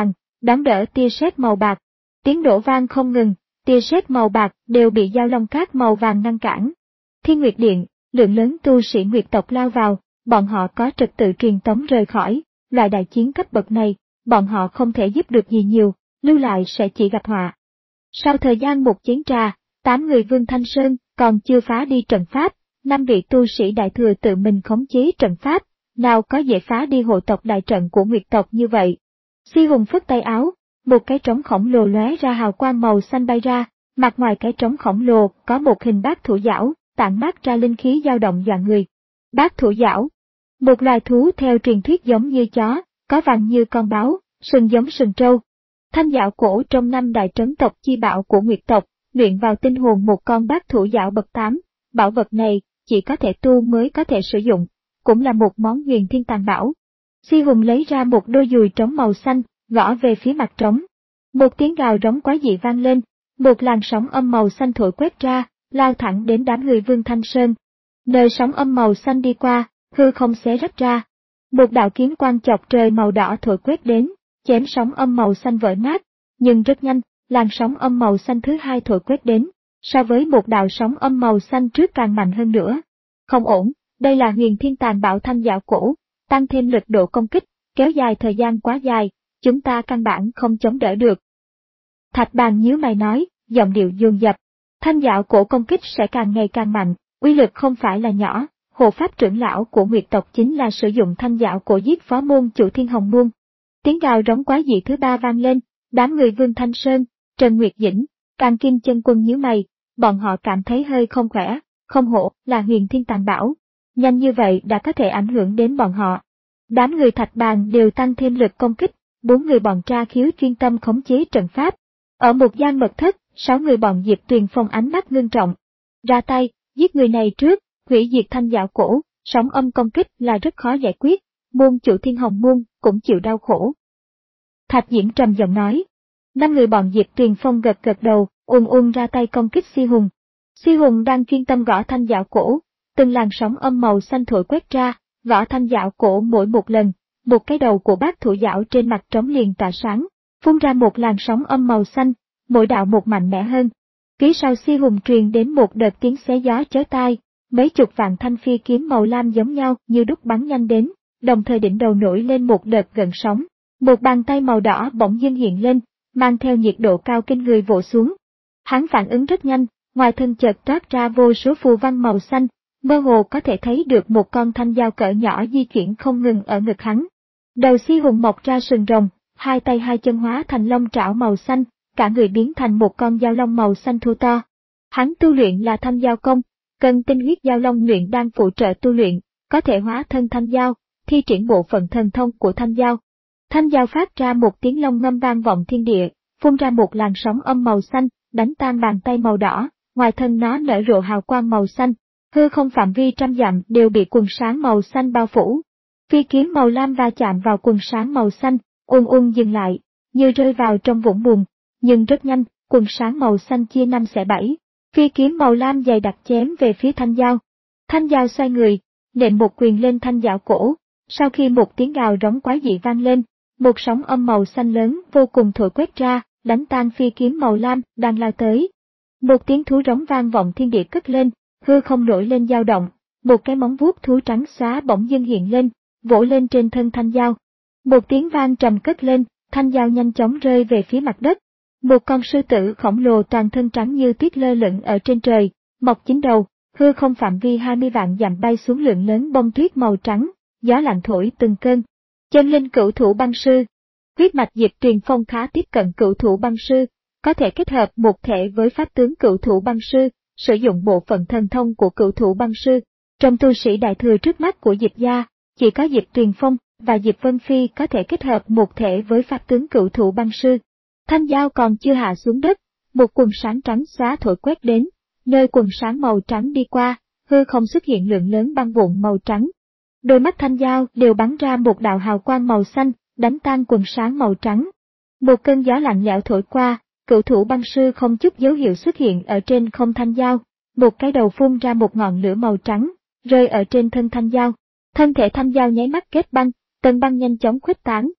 Speaker 1: đón đỡ tia sét màu bạc. Tiếng nổ vang không ngừng, tia sét màu bạc đều bị dao long cát màu vàng ngăn cản. Thiên Nguyệt Điện, lượng lớn tu sĩ Nguyệt tộc lao vào, bọn họ có trật tự truyền tống rời khỏi, loại đại chiến cấp bậc này, bọn họ không thể giúp được gì nhiều, lưu lại sẽ chỉ gặp họa. Sau thời gian một chén trà, tám người Vương Thanh Sơn còn chưa phá đi trận pháp, năm vị tu sĩ Đại Thừa tự mình khống chế trận pháp, nào có dễ phá đi hộ tộc đại trận của Nguyệt tộc như vậy. Si Hùng phất tay áo, một cái trống khổng lồ lóe ra hào quang màu xanh bay ra, mặt ngoài cái trống khổng lồ có một hình bát thủ giảo, tản mát ra linh khí dao động dọa người. Bát thủ giảo, một loài thú theo truyền thuyết giống như chó, có vằn như con báo, sừng giống sừng trâu. Thanh giảo cổ trong năm đại trấn tộc chi bảo của Nguyệt tộc, luyện vào tinh hồn một con bát thủ giảo bậc tám, bảo vật này chỉ có thể tu mới có thể sử dụng, cũng là một món huyền thiên tàng bảo. Si Hùng lấy ra một đôi dùi trống màu xanh, gõ về phía mặt trống. Một tiếng gào rống quái dị vang lên, một làn sóng âm màu xanh thổi quét ra, lao thẳng đến đám người Vương Thanh Sơn. Nơi sóng âm màu xanh đi qua, hư không xé rách ra. Một đạo kiếm quang chọc trời màu đỏ thổi quét đến, chém sóng âm màu xanh vỡ nát, nhưng rất nhanh, làn sóng âm màu xanh thứ hai thổi quét đến, so với một đạo sóng âm màu xanh trước càng mạnh hơn nữa. Không ổn, đây là huyền thiên tàng bảo thanh giảo cổ, tăng thêm lực độ công kích, kéo dài thời gian quá dài, chúng ta căn bản không chống đỡ được. Thạch Bàn nhíu mày nói, giọng điệu dồn dập, thanh giảo cổ công kích sẽ càng ngày càng mạnh, uy lực không phải là nhỏ. Hộ pháp trưởng lão của Nguyệt tộc chính là sử dụng thanh giảo cổ giết phó môn chủ Thiên Hồng Môn. Tiếng gào rống quái dị thứ ba vang lên, đám người Vương Thanh Sơn, Trần Nguyệt Dĩnh, Càng Kim Chân Quân nhíu mày, bọn họ cảm thấy hơi không khỏe, không hổ là huyền thiên tàng bảo, nhanh như vậy đã có thể ảnh hưởng đến bọn họ. Đám người Thạch Bàn đều tăng thêm lực công kích, bốn người bọn Tra Khiếu chuyên tâm khống chế trận pháp. Ở một gian mật thất, sáu người bọn Diệp Tuyền Phong ánh mắt ngưng trọng. Ra tay, giết người này trước. Hủy diệt thanh giảo cổ, sóng âm công kích là rất khó giải quyết, môn chủ Thiên Hồng Môn cũng chịu đau khổ. Thạch Diễn trầm giọng nói. Năm người bọn Diệp Tuyền Phong gật gật đầu, ùn ùn ra tay công kích Si Hùng. Si Hùng đang chuyên tâm gõ thanh giảo cổ, từng làn sóng âm màu xanh thổi quét ra, gõ thanh giảo cổ mỗi một lần, một cái đầu của bát thủ giảo trên mặt trống liền tỏa sáng, phun ra một làn sóng âm màu xanh, mỗi đạo một mạnh mẽ hơn. Phía sau Si Hùng truyền đến một đợt tiếng xé gió chói tai. Mấy chục vạn thanh phi kiếm màu lam giống nhau như đúc bắn nhanh đến, đồng thời đỉnh đầu nổi lên một đợt gợn sóng. Một bàn tay màu đỏ bỗng dưng hiện lên, mang theo nhiệt độ cao kinh người vỗ xuống. Hắn phản ứng rất nhanh, ngoài thân chợt toát ra vô số phù văn màu xanh, mơ hồ có thể thấy được một con thanh dao cỡ nhỏ di chuyển không ngừng ở ngực hắn. Đầu Si Hùng mọc ra sừng rồng, hai tay hai chân hóa thành long trảo màu xanh, cả người biến thành một con dao long màu xanh thô to. Hắn tu luyện là thanh dao công. Cần tinh huyết giao long luyện đang phụ trợ tu luyện, có thể hóa thân thanh dao, thi triển bộ phận thần thông của thanh dao. Thanh dao phát ra một tiếng long ngâm vang vọng thiên địa, phun ra một làn sóng âm màu xanh, đánh tan bàn tay màu đỏ, ngoài thân nó nở rộ hào quang màu xanh, hư không phạm vi trăm dặm đều bị quần sáng màu xanh bao phủ. Phi kiếm màu lam va chạm vào quần sáng màu xanh, ùn ùn dừng lại, như rơi vào trong vũng bùn, nhưng rất nhanh, quần sáng màu xanh chia năm xẻ bảy. Phi kiếm màu lam dày đặc chém về phía thanh dao. Thanh dao xoay người, nện một quyền lên thanh giảo cổ. Sau khi một tiếng gào rống quái dị vang lên, một sóng âm màu xanh lớn vô cùng thổi quét ra, đánh tan phi kiếm màu lam đang lao tới. Một tiếng thú rống vang vọng thiên địa cất lên, hư không nổi lên dao động. Một cái móng vuốt thú trắng xóa bỗng dưng hiện lên, vỗ lên trên thân thanh dao. Một tiếng vang trầm cất lên, thanh dao nhanh chóng rơi về phía mặt đất. Một con sư tử khổng lồ toàn thân trắng như tuyết lơ lửng ở trên trời, mọc chín đầu, hư không phạm vi hai mươi vạn dặm bay xuống lượng lớn bông tuyết màu trắng, gió lạnh thổi từng cơn. Chân linh cửu thủ băng sư. Huyết mạch Diệp Tuyền Phong khá tiếp cận cửu thủ băng sư, có thể kết hợp một thể với pháp tướng cửu thủ băng sư, sử dụng bộ phận thần thông của cửu thủ băng sư. Trong tu sĩ đại thừa trước mắt của Diệp gia, chỉ có Diệp Tuyền Phong và Diệp Vân Phi có thể kết hợp một thể với pháp tướng cửu thủ băng sư. Thanh dao còn chưa hạ xuống đất, một quần sáng trắng xóa thổi quét đến, nơi quần sáng màu trắng đi qua, hư không xuất hiện lượng lớn băng vụn màu trắng. Đôi mắt thanh dao đều bắn ra một đạo hào quang màu xanh, đánh tan quần sáng màu trắng. Một cơn gió lạnh lẽo thổi qua, cửu thủ băng sư không chút dấu hiệu xuất hiện ở trên không thanh dao, một cái đầu phun ra một ngọn lửa màu trắng, rơi ở trên thân thanh dao. Thân thể thanh dao nháy mắt kết băng, tầng băng nhanh chóng khuếch tán.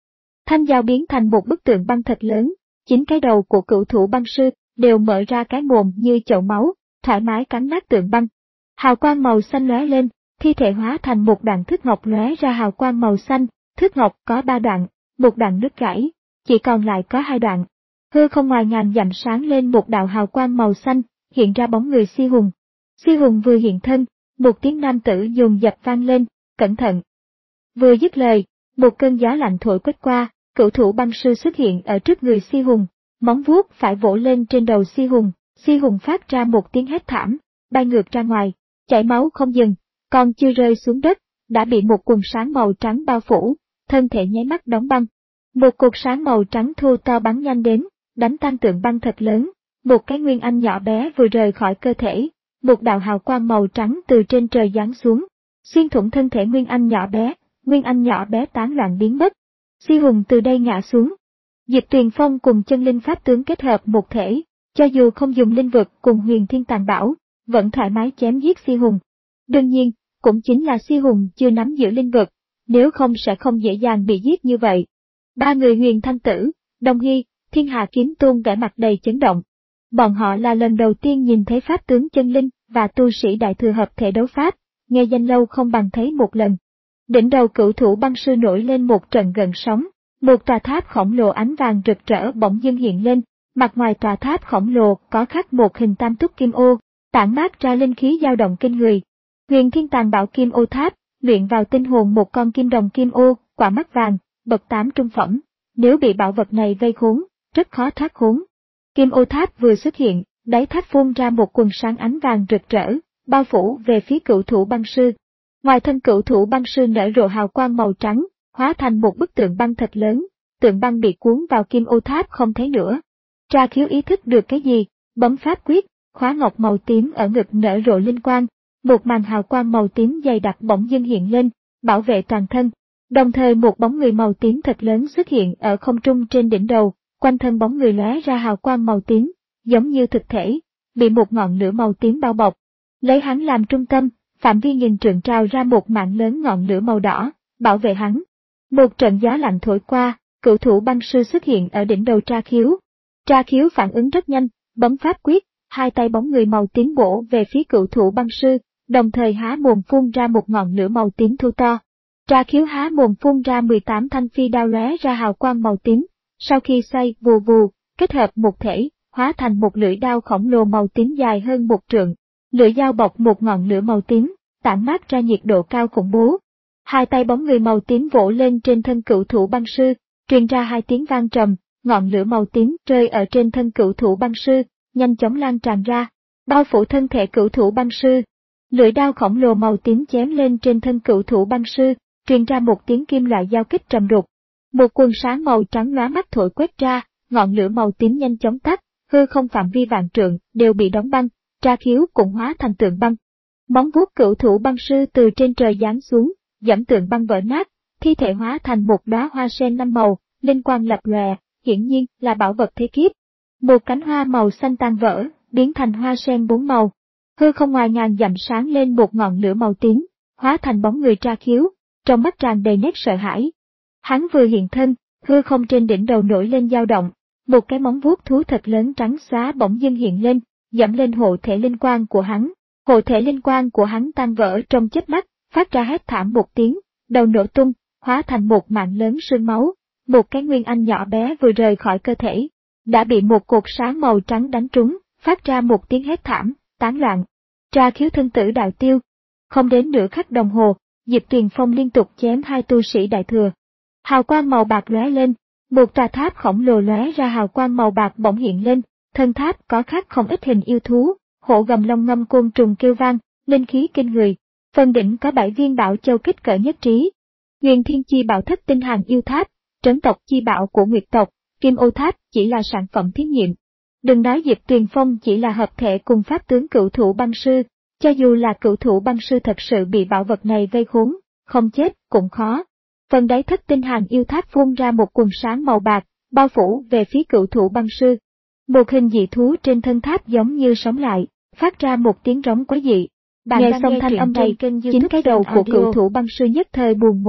Speaker 1: Thanh dao biến thành một bức tượng băng thật lớn, chính cái đầu của cửu thủ băng sư đều mở ra cái mồm như chậu máu, thoải mái cắn nát tượng băng. Hào quang màu xanh lóe lên, thi thể hóa thành một đoạn thước ngọc lóe ra hào quang màu xanh, thước ngọc có ba đoạn, một đoạn đứt gãy, chỉ còn lại có hai đoạn. Hư không ngoài ngàn dặm sáng lên một đạo hào quang màu xanh, hiện ra bóng người Si Hùng. Si Hùng vừa hiện thân, một tiếng nam tử dồn dập vang lên, cẩn thận. Vừa dứt lời, một cơn gió lạnh thổi quét qua, cửu thủ băng sư xuất hiện ở trước người Si Hùng, móng vuốt phải vỗ lên trên đầu Si Hùng, Si Hùng phát ra một tiếng hét thảm, bay ngược ra ngoài, chảy máu không dừng, còn chưa rơi xuống đất, đã bị một quần sáng màu trắng bao phủ, thân thể nháy mắt đóng băng. Một cột sáng màu trắng thô to bắn nhanh đến, đánh tan tượng băng thật lớn, một cái nguyên anh nhỏ bé vừa rời khỏi cơ thể, một đạo hào quang màu trắng từ trên trời giáng xuống, xuyên thủng thân thể nguyên anh nhỏ bé, nguyên anh nhỏ bé tán loạn biến mất. Si Hùng từ đây ngã xuống. Diệp Tuyền Phong cùng chân linh pháp tướng kết hợp một thể, cho dù không dùng linh vực cùng huyền thiên tàn bảo, vẫn thoải mái chém giết Si Hùng. Đương nhiên, cũng chính là Si Hùng chưa nắm giữ linh vực, nếu không sẽ không dễ dàng bị giết như vậy. Ba người Huyền Thanh Tử, Đông Hy, Thiên Hà Kiếm Tôn vẻ mặt đầy chấn động. Bọn họ là lần đầu tiên nhìn thấy pháp tướng chân linh và tu sĩ đại thừa hợp thể đấu pháp, nghe danh lâu không bằng thấy một lần. Đỉnh đầu cửu thủ băng sư nổi lên một trận gợn sóng, một tòa tháp khổng lồ ánh vàng rực rỡ bỗng dưng hiện lên, mặt ngoài tòa tháp khổng lồ có khắc một hình tam túc kim ô, tản mát ra linh khí dao động kinh người. Huyền Thiên Tàn Bảo Kim Ô Tháp, luyện vào tinh hồn một con kim đồng kim ô, quả mắt vàng, bậc tám trung phẩm, nếu bị bảo vật này vây khốn, rất khó thoát khốn. Kim Ô Tháp vừa xuất hiện, đáy tháp phun ra một quần sáng ánh vàng rực rỡ, bao phủ về phía cửu thủ băng sư. Ngoài thân cửu thủ băng sư nở rộ hào quang màu trắng, hóa thành một bức tượng băng thật lớn, tượng băng bị cuốn vào Kim Ô Tháp không thấy nữa. Tra Khiếu ý thức được cái gì, bấm pháp quyết, khóa ngọc màu tím ở ngực nở rộ linh quang, một màn hào quang màu tím dày đặc bỗng dưng hiện lên, bảo vệ toàn thân. Đồng thời một bóng người màu tím thật lớn xuất hiện ở không trung trên đỉnh đầu, quanh thân bóng người lóe ra hào quang màu tím, giống như thực thể, bị một ngọn lửa màu tím bao bọc. Lấy hắn làm trung tâm, phạm vi nghìn trượng trào ra một mạng lớn ngọn lửa màu đỏ, bảo vệ hắn. Một trận gió lạnh thổi qua, cửu thủ băng sư xuất hiện ở đỉnh đầu Tra Khiếu. Tra Khiếu phản ứng rất nhanh, bấm pháp quyết, hai tay bóng người màu tím bổ về phía cửu thủ băng sư, đồng thời há mồm phun ra một ngọn lửa màu tím thu to. Tra Khiếu há mồm phun ra mười tám thanh phi đao lóe ra hào quang màu tím, sau khi xoay vù vù, kết hợp một thể, hóa thành một lưỡi đao khổng lồ màu tím dài hơn một trượng. Lưỡi dao bọc một ngọn lửa màu tím, tản mát ra nhiệt độ cao khủng bố. Hai tay bóng người màu tím vỗ lên trên thân cửu thủ băng sư, truyền ra hai tiếng vang trầm, ngọn lửa màu tím rơi ở trên thân cửu thủ băng sư, nhanh chóng lan tràn ra, bao phủ thân thể cửu thủ băng sư. Lưỡi đao khổng lồ màu tím chém lên trên thân cửu thủ băng sư, truyền ra một tiếng kim loại giao kích trầm đục. Một quần sáng màu trắng lóa mắt thổi quét ra, ngọn lửa màu tím nhanh chóng tắt, hư không phạm vi vạn trượng đều bị đóng băng, Tra Khiếu cũng hóa thành tượng băng. Móng vuốt cửu thủ băng sư từ trên trời giáng xuống, giẫm tượng băng vỡ nát, thi thể hóa thành một đóa hoa sen năm màu, linh quang lập lòe, hiển nhiên là bảo vật thế kiếp. Một cánh hoa màu xanh tan vỡ, biến thành hoa sen bốn màu. Hư không ngoài ngàn dặm sáng lên một ngọn lửa màu tím, hóa thành bóng người Tra Khiếu, trong mắt tràn đầy nét sợ hãi. Hắn vừa hiện thân, hư không trên đỉnh đầu nổi lên dao động, một cái móng vuốt thú thật lớn trắng xóa bỗng dưng hiện lên, dẫm lên hộ thể linh quang của hắn. Hộ thể linh quang của hắn tan vỡ trong chớp mắt, phát ra hét thảm một tiếng, đầu nổ tung, hóa thành một mạng lớn sương máu. Một cái nguyên anh nhỏ bé vừa rời khỏi cơ thể, đã bị một cột sáng màu trắng đánh trúng, phát ra một tiếng hét thảm, tán loạn. Tra Khiếu thân tử đạo tiêu. Không đến nửa khắc đồng hồ, Diệp Tuyền Phong liên tục chém hai tu sĩ đại thừa. Hào quang màu bạc lóe lên, một tòa tháp khổng lồ lóe ra hào quang màu bạc bỗng hiện lên, thân tháp có khắc không ít hình yêu thú, hổ gầm long ngâm côn trùng kêu vang, linh khí kinh người. Phần đỉnh có bảy viên bảo châu kích cỡ nhất trí. Huyền Thiên Chi Bảo Thất Tinh Hàng Yêu Tháp, trấn tộc chi bảo của Nguyệt tộc, Kim Ô Tháp chỉ là sản phẩm thí nghiệm. Đừng nói Diệp Tuyền Phong chỉ là hợp thể cùng pháp tướng cửu thủ băng sư, cho dù là cửu thủ băng sư thật sự bị bảo vật này vây khốn, không chết cũng khó. Phần đáy Thất Tinh Hàng Yêu Tháp phun ra một quần sáng màu bạc, bao phủ về phía cửu thủ băng sư. Một hình dị thú trên thân tháp giống như sống lại, phát ra một tiếng rống quái dị. Bạn nghe xong thanh âm này, chính cái đầu của cửu thủ băng sư nhất thời buồn ngủ,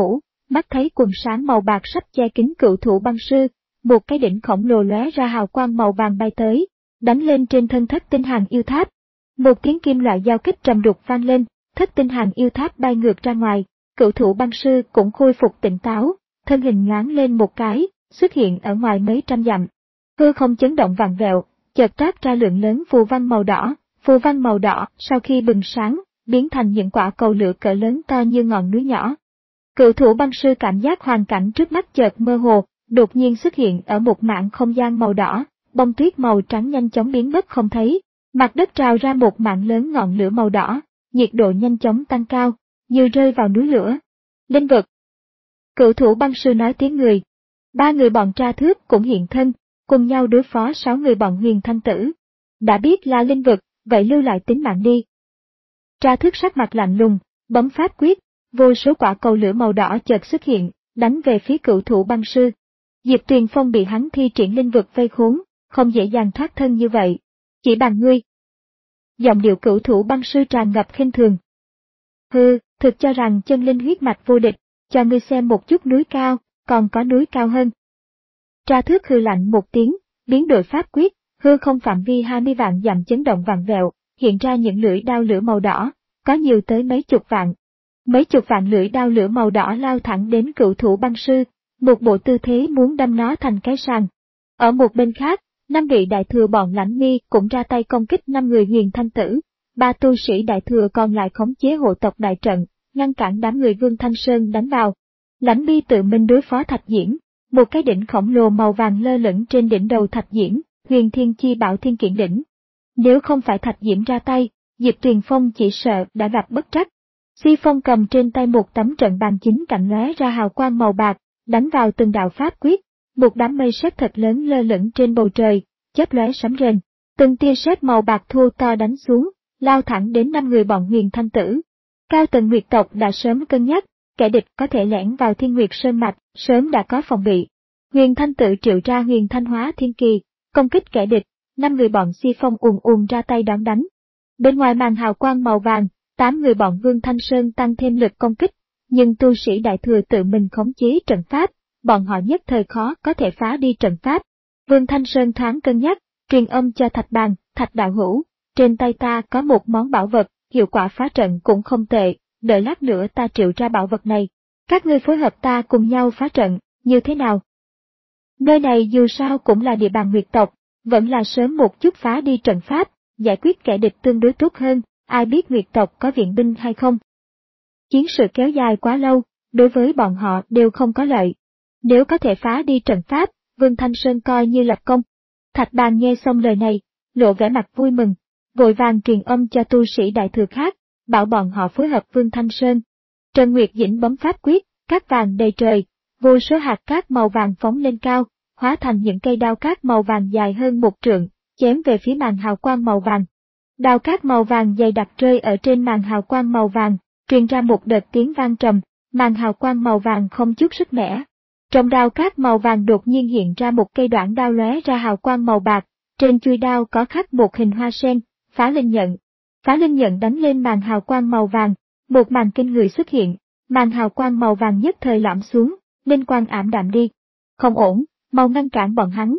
Speaker 1: mắt thấy quần sáng màu bạc sắp che kín cựu thủ băng sư, một cái đỉnh khổng lồ lóe ra hào quang màu vàng bay tới, đánh lên trên thân Thất Tinh Hàn Yêu Tháp. Một tiếng kim loại giao kích trầm đục vang lên, Thất Tinh Hàn Yêu Tháp bay ngược ra ngoài, cựu thủ băng sư cũng khôi phục tỉnh táo, thân hình nhoáng lên một cái, xuất hiện ở ngoài mấy trăm dặm. Hư không chấn động vặn vẹo, chợt trát ra lượng lớn phù văn màu đỏ, phù văn màu đỏ sau khi bừng sáng, biến thành những quả cầu lửa cỡ lớn to như ngọn núi nhỏ. Cựu thủ băng sư cảm giác hoàn cảnh trước mắt chợt mơ hồ, đột nhiên xuất hiện ở một mảng không gian màu đỏ, bông tuyết màu trắng nhanh chóng biến mất không thấy, mặt đất trào ra một mảng lớn ngọn lửa màu đỏ, nhiệt độ nhanh chóng tăng cao, như rơi vào núi lửa. Linh vực. Cựu thủ băng sư nói tiếng người. Ba người bọn Tra Thước cũng hiện thân, cùng nhau đối phó sáu người bọn Huyền Thanh Tử. Đã biết là linh vực, vậy lưu lại tính mạng đi. Tra Thước sắc mặt lạnh lùng, bấm pháp quyết, vô số quả cầu lửa màu đỏ chợt xuất hiện, đánh về phía cựu thủ băng sư. Diệp Tuyền Phong bị hắn thi triển linh vực vây khốn, không dễ dàng thoát thân như vậy. Chỉ bằng ngươi. Giọng điệu cựu thủ băng sư tràn ngập khinh thường. Hừ, thực cho rằng chân linh huyết mạch vô địch, cho ngươi xem một chút núi cao, còn có núi cao hơn. Tra Thước hừ lạnh một tiếng, biến đổi pháp quyết, hư không phạm vi hai mươi vạn dặm chấn động vặn vẹo, hiện ra những lưỡi đao lửa màu đỏ, có nhiều tới mấy chục vạn. Mấy chục vạn lưỡi đao lửa màu đỏ lao thẳng đến cựu thủ băng sư, một bộ tư thế muốn đâm nó thành cái sàng. Ở một bên khác, năm vị đại thừa bọn Lãnh Mi cũng ra tay công kích năm người Huyền Thanh Tử, ba tu sĩ đại thừa còn lại khống chế hộ tộc đại trận, ngăn cản đám người Vương Thanh Sơn đánh vào. Lãnh Mi tự mình đối phó Thạch Diễn, một cái đỉnh khổng lồ màu vàng lơ lửng trên đỉnh đầu Thạch Diễn, Huyền Thiên Chi Bảo Thiên Kiện đỉnh. Nếu không phải Thạch Diễn ra tay, Diệp Tuyền Phong chỉ sợ đã gặp bất trắc. Si Phong cầm trên tay một tấm trận bàn chính cạnh lóe ra hào quang màu bạc, đánh vào từng đạo pháp quyết, một đám mây sét thật lớn lơ lửng trên bầu trời, chớp lóe sấm rền, từng tia sét màu bạc thô to đánh xuống, lao thẳng đến năm người bọn Huyền Thanh Tử. Cao Tần Nguyệt tộc đã sớm cân nhắc, kẻ địch có thể lẻn vào Thiên Nguyệt Sơn mạch, sớm đã có phòng bị. Huyền Thanh Tử triệu ra Huyền Thanh Hóa Thiên Kỳ, công kích kẻ địch, năm người bọn Si Phong ùn ùn ra tay đón đánh. Bên ngoài màn hào quang màu vàng, tám người bọn Vương Thanh Sơn tăng thêm lực công kích, nhưng tu sĩ đại thừa tự mình khống chế trận pháp, bọn họ nhất thời khó có thể phá đi trận pháp. Vương Thanh Sơn thoáng cân nhắc, truyền âm cho Thạch Bàn, Thạch đạo hữu, trên tay ta có một món bảo vật, hiệu quả phá trận cũng không tệ, đợi lát nữa ta triệu ra bảo vật này. Các ngươi phối hợp ta cùng nhau phá trận, như thế nào? Nơi này dù sao cũng là địa bàn Nguyệt tộc, vẫn là sớm một chút phá đi trận pháp, giải quyết kẻ địch tương đối tốt hơn, ai biết Nguyệt tộc có viện binh hay không. Chiến sự kéo dài quá lâu, đối với bọn họ đều không có lợi. Nếu có thể phá đi trận pháp, Vương Thanh Sơn coi như lập công. Thạch Bàn nghe xong lời này, lộ vẻ mặt vui mừng, vội vàng truyền âm cho tu sĩ đại thừa khác, bảo bọn họ phối hợp Vương Thanh Sơn. Trần Nguyệt Dĩnh bấm pháp quyết, cát vàng đầy trời, vô số hạt cát màu vàng phóng lên cao, hóa thành những cây đao cát màu vàng dài hơn một trượng, chém về phía màn hào quang màu vàng. Đao cát màu vàng dày đặc rơi ở trên màn hào quang màu vàng, truyền ra một đợt tiếng vang trầm, màn hào quang màu vàng không chút sức mẻ. Trong đao cát màu vàng đột nhiên hiện ra một cây đoạn đao lóe ra hào quang màu bạc, trên chuôi đao có khắc một hình hoa sen, Phá Linh Nhận. Phá Linh Nhận đánh lên màn hào quang màu vàng, một màn kinh người xuất hiện, màn hào quang màu vàng nhất thời lõm xuống, linh quang ảm đạm đi. Không ổn, mau ngăn cản bọn hắn.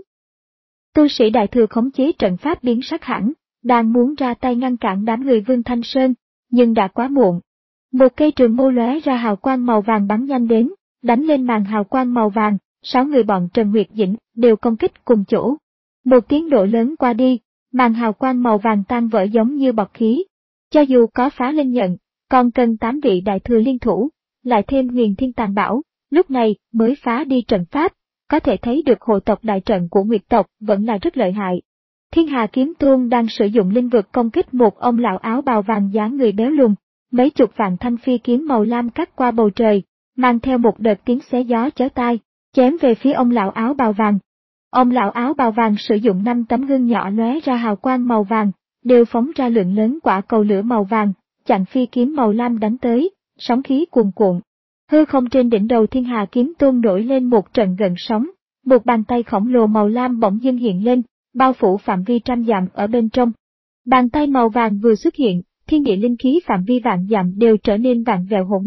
Speaker 1: Tu sĩ đại thừa khống chế trận pháp biến sắc hẳn, đang muốn ra tay ngăn cản đám người Vương Thanh Sơn, nhưng đã quá muộn. Một cây trường mâu lóe ra hào quang màu vàng bắn nhanh đến, đánh lên màn hào quang màu vàng, sáu người bọn Trần Nguyệt Dĩnh đều công kích cùng chỗ. Một tiếng nổ lớn qua đi, màn hào quang màu vàng tan vỡ giống như bọt khí. Cho dù có Phá Linh Nhận, còn cần tám vị đại thừa liên thủ, lại thêm Huyền Thiên Tàn Bảo, lúc này mới phá đi trận pháp, có thể thấy được hộ tộc đại trận của Nguyệt tộc vẫn là rất lợi hại. Thiên Hà Kiếm Tôn đang sử dụng linh vực công kích một ông lão áo bào vàng dáng người béo lùn, mấy chục vạn thanh phi kiếm màu lam cắt qua bầu trời, mang theo một đợt tiếng xé gió chói tai, chém về phía ông lão áo bào vàng. Ông lão áo bào vàng sử dụng năm tấm gương nhỏ lóe ra hào quang màu vàng, đều phóng ra lượng lớn quả cầu lửa màu vàng, chặn phi kiếm màu lam đánh tới, sóng khí cuồn cuộn. Hư không trên đỉnh đầu Thiên Hà Kiếm Tôn nổi lên một trận gợn sóng, một bàn tay khổng lồ màu lam bỗng dưng hiện lên, bao phủ phạm vi trăm dặm ở bên trong. Bàn tay màu vàng vừa xuất hiện, thiên địa linh khí phạm vi vạn dặm đều trở nên vạn vẹo hỗn loạn,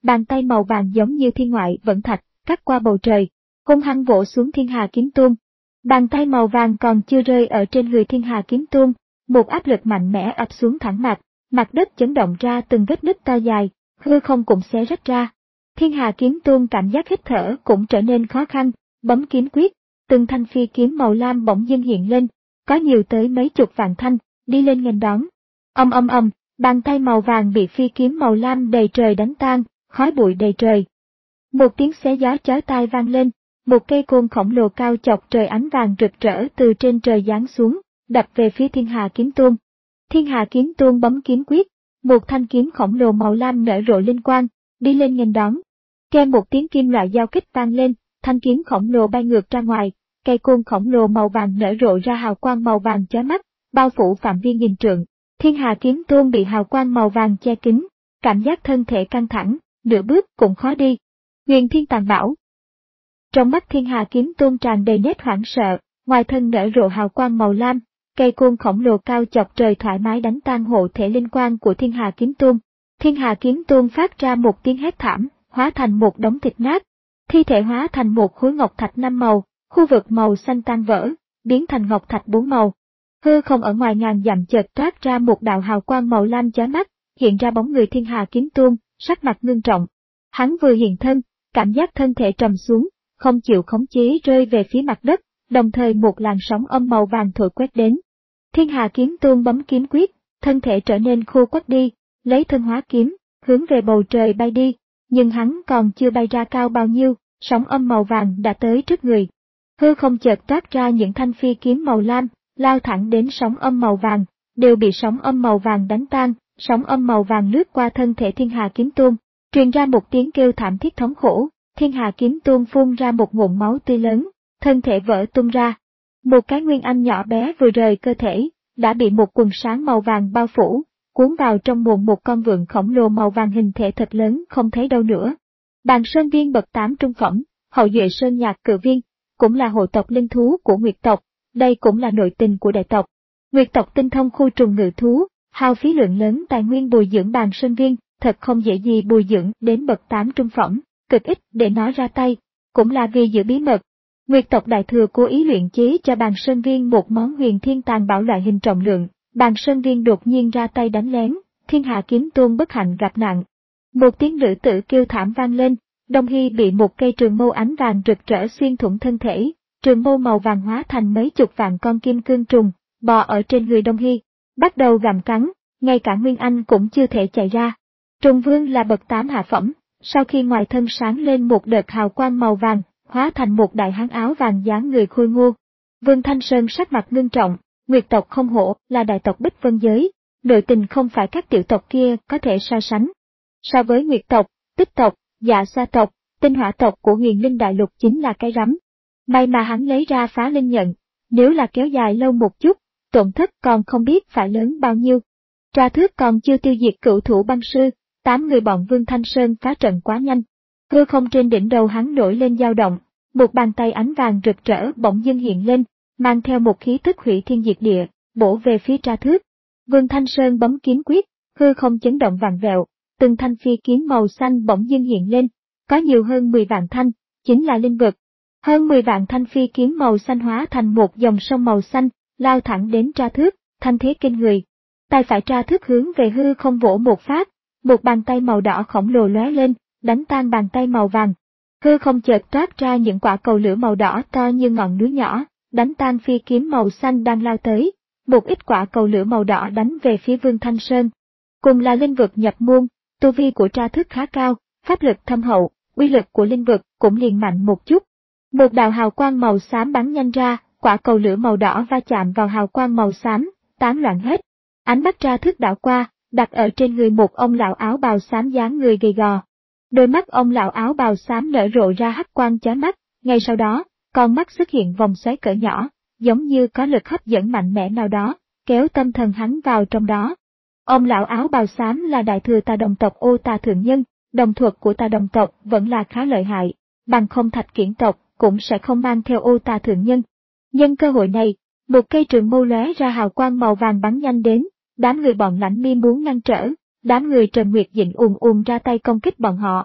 Speaker 1: bàn tay màu vàng giống như thiên ngoại vẫn thạch, cắt qua bầu trời, hung hăng vỗ xuống Thiên Hà Kiếm Tôn. Bàn tay màu vàng còn chưa rơi ở trên người Thiên Hà Kiếm Tôn, một áp lực mạnh mẽ ập xuống thẳng mặt, mặt đất chấn động ra từng vết nứt to dài, hư không cũng xé rách ra. Thiên Hà Kiếm Tôn cảm giác hít thở cũng trở nên khó khăn, bấm kiếm quyết, từng thanh phi kiếm màu lam bỗng dưng hiện lên, có nhiều tới mấy chục vạn thanh, đi lên nghênh đón. Ầm ầm ầm, bàn tay màu vàng bị phi kiếm màu lam đầy trời đánh tan, khói bụi đầy trời. Một tiếng xé gió chói tai vang lên, một cây côn khổng lồ cao chọc trời ánh vàng rực rỡ từ trên trời giáng xuống, đập về phía Thiên Hà Kiếm Tôn. Thiên Hà Kiếm Tôn bấm kiếm quyết, một thanh kiếm khổng lồ màu lam nở rộ linh quang, đi lên nghênh đón. Kèm một tiếng kim loại giao kích vang lên, thanh kiếm khổng lồ bay ngược ra ngoài, cây côn khổng lồ màu vàng nở rộ ra hào quang màu vàng chói mắt, bao phủ phạm vi nghìn trượng. Thiên Hà Kiếm Tôn bị hào quang màu vàng che kín, cảm giác thân thể căng thẳng, nửa bước cũng khó đi. Huyền Thiên Tàn Bảo. Trong mắt Thiên Hà Kiếm Tôn tràn đầy nét hoảng sợ, ngoài thân nở rộ hào quang màu lam, cây côn khổng lồ cao chọc trời thoải mái đánh tan hộ thể linh quang của Thiên Hà Kiếm Tôn. Thiên Hà Kiếm Tôn phát ra một tiếng hét thảm, hóa thành một đống thịt nát, thi thể hóa thành một khối ngọc thạch năm màu, khu vực màu xanh tan vỡ, biến thành ngọc thạch bốn màu. Hư không ở ngoài ngàn dặm chợt toát ra một đạo hào quang màu lam chói mắt, hiện ra bóng người Thiên Hà Kiếm Tôn, sắc mặt ngưng trọng. Hắn vừa hiện thân, cảm giác thân thể trầm xuống, không chịu khống chế rơi về phía mặt đất, đồng thời một làn sóng âm màu vàng thổi quét đến. Thiên Hà Kiếm Tôn bấm kiếm quyết, thân thể trở nên khô quắt đi, lấy thân hóa kiếm, hướng về bầu trời bay đi, nhưng hắn còn chưa bay ra cao bao nhiêu, sóng âm màu vàng đã tới trước người. Hư không chợt toát ra những thanh phi kiếm màu lam, lao thẳng đến sóng âm màu vàng, đều bị sóng âm màu vàng đánh tan, sóng âm màu vàng lướt qua thân thể Thiên Hà Kiếm Tôn, truyền ra một tiếng kêu thảm thiết thống khổ, Thiên Hà Kiếm Tôn phun ra một ngụm máu tươi lớn, thân thể vỡ tung ra. Một cái nguyên anh nhỏ bé vừa rời cơ thể, đã bị một quần sáng màu vàng bao phủ, cuốn vào trong mồm một con vượn khổng lồ màu vàng hình thể thật lớn không thấy đâu nữa. Bàn Sơn Viên bậc tám trung phẩm, hậu duệ Sơn Nhạc Cự Viên, cũng là hộ tộc linh thú của Nguyệt tộc, đây cũng là nội tình của đại tộc. Nguyệt tộc tinh thông khu trùng ngự thú, hao phí lượng lớn tài nguyên bồi dưỡng Bàn Sơn Viên, thật không dễ gì bồi dưỡng đến bậc tám trung phẩm, cực ít để nó ra tay, cũng là vì giữ bí mật. Nguyệt tộc đại thừa cố ý luyện chế cho Bàn Sơn Viên một món huyền thiên tàn bảo loại hình trọng lượng, Bàn Sơn Viên đột nhiên ra tay đánh lén, Thiên Hà Kiếm Tôn bất hạnh gặp nạn. Một tiếng nữ tử kêu thảm vang lên, Đông Hy bị một cây trường mâu ánh vàng rực rỡ xuyên thủng thân thể, trường mâu màu vàng hóa thành mấy chục vạn con kim cương trùng, bò ở trên người Đông Hy, bắt đầu gặm cắn, ngay cả Nguyên Anh cũng chưa thể chạy ra. Trùng Vương là bậc tám hạ phẩm, sau khi ngoài thân sáng lên một đợt hào quang màu vàng, hóa thành một đại hán áo vàng dáng người khôi ngô. Vương Thanh Sơn sắc mặt ngưng trọng, Nguyệt tộc không hổ là đại tộc Bích Vân giới, nội tình không phải các tiểu tộc kia có thể so sánh. So với Nguyệt tộc, Tích tộc, Dạ Sa tộc, Tinh Hỏa tộc của Huyền Linh Đại Lục chính là cái rắm. May mà hắn lấy ra phá linh nhận, nếu là kéo dài lâu một chút, tổn thất còn không biết phải lớn bao nhiêu. Tra Thước còn chưa tiêu diệt cửu thủ băng sư, tám người bọn Vương Thanh Sơn phá trận quá nhanh. Hư không trên đỉnh đầu hắn nổi lên dao động, một bàn tay ánh vàng rực rỡ bỗng dưng hiện lên, mang theo một khí tức hủy thiên diệt địa, bổ về phía Tra Thước. Vương Thanh Sơn bấm kiếm quyết, hư không chấn động vạn vẹo, từng thanh phi kiếm màu xanh bỗng dưng hiện lên, có nhiều hơn mười vạn thanh, chính là linh vực. Hơn mười vạn thanh phi kiếm màu xanh hóa thành một dòng sông màu xanh, lao thẳng đến Tra Thước, thanh thế kinh người. Tay phải Tra Thước hướng về hư không vỗ một phát, một bàn tay màu đỏ khổng lồ lóe lên, đánh tan bàn tay màu vàng. Hư không chợt toát ra những quả cầu lửa màu đỏ to như ngọn núi nhỏ, đánh tan phi kiếm màu xanh đang lao tới. Một ít quả cầu lửa màu đỏ đánh về phía Vương Thanh Sơn. Cùng là linh vực nhập môn, tu vi của Tra Thước khá cao, pháp lực thâm hậu, uy lực của linh vực cũng liền mạnh một chút. Một đạo hào quang màu xám bắn nhanh ra, quả cầu lửa màu đỏ va chạm vào hào quang màu xám, tán loạn hết. Ánh mắt Tra Thước đảo qua, đặt ở trên người một ông lão áo bào xám dáng người gầy gò. Đôi mắt ông lão áo bào xám nở rộ ra hắc quang chói mắt, ngay sau đó, con mắt xuất hiện vòng xoáy cỡ nhỏ, giống như có lực hấp dẫn mạnh mẽ nào đó, kéo tâm thần hắn vào trong đó. Ông lão áo bào xám là đại thừa Tà Đồng tộc Ô Tà Thượng Nhân, đồng thuật của Tà Đồng tộc vẫn là khá lợi hại, bằng không Thạch Kiển tộc cũng sẽ không mang theo Ô Tà Thượng Nhân. Nhân cơ hội này, một cây trường mâu lóe ra hào quang màu vàng bắn nhanh đến, đám người bọn Lãnh Mi muốn ngăn trở, đám người Trần Nguyệt Dĩnh ùn ùn ra tay công kích bọn họ,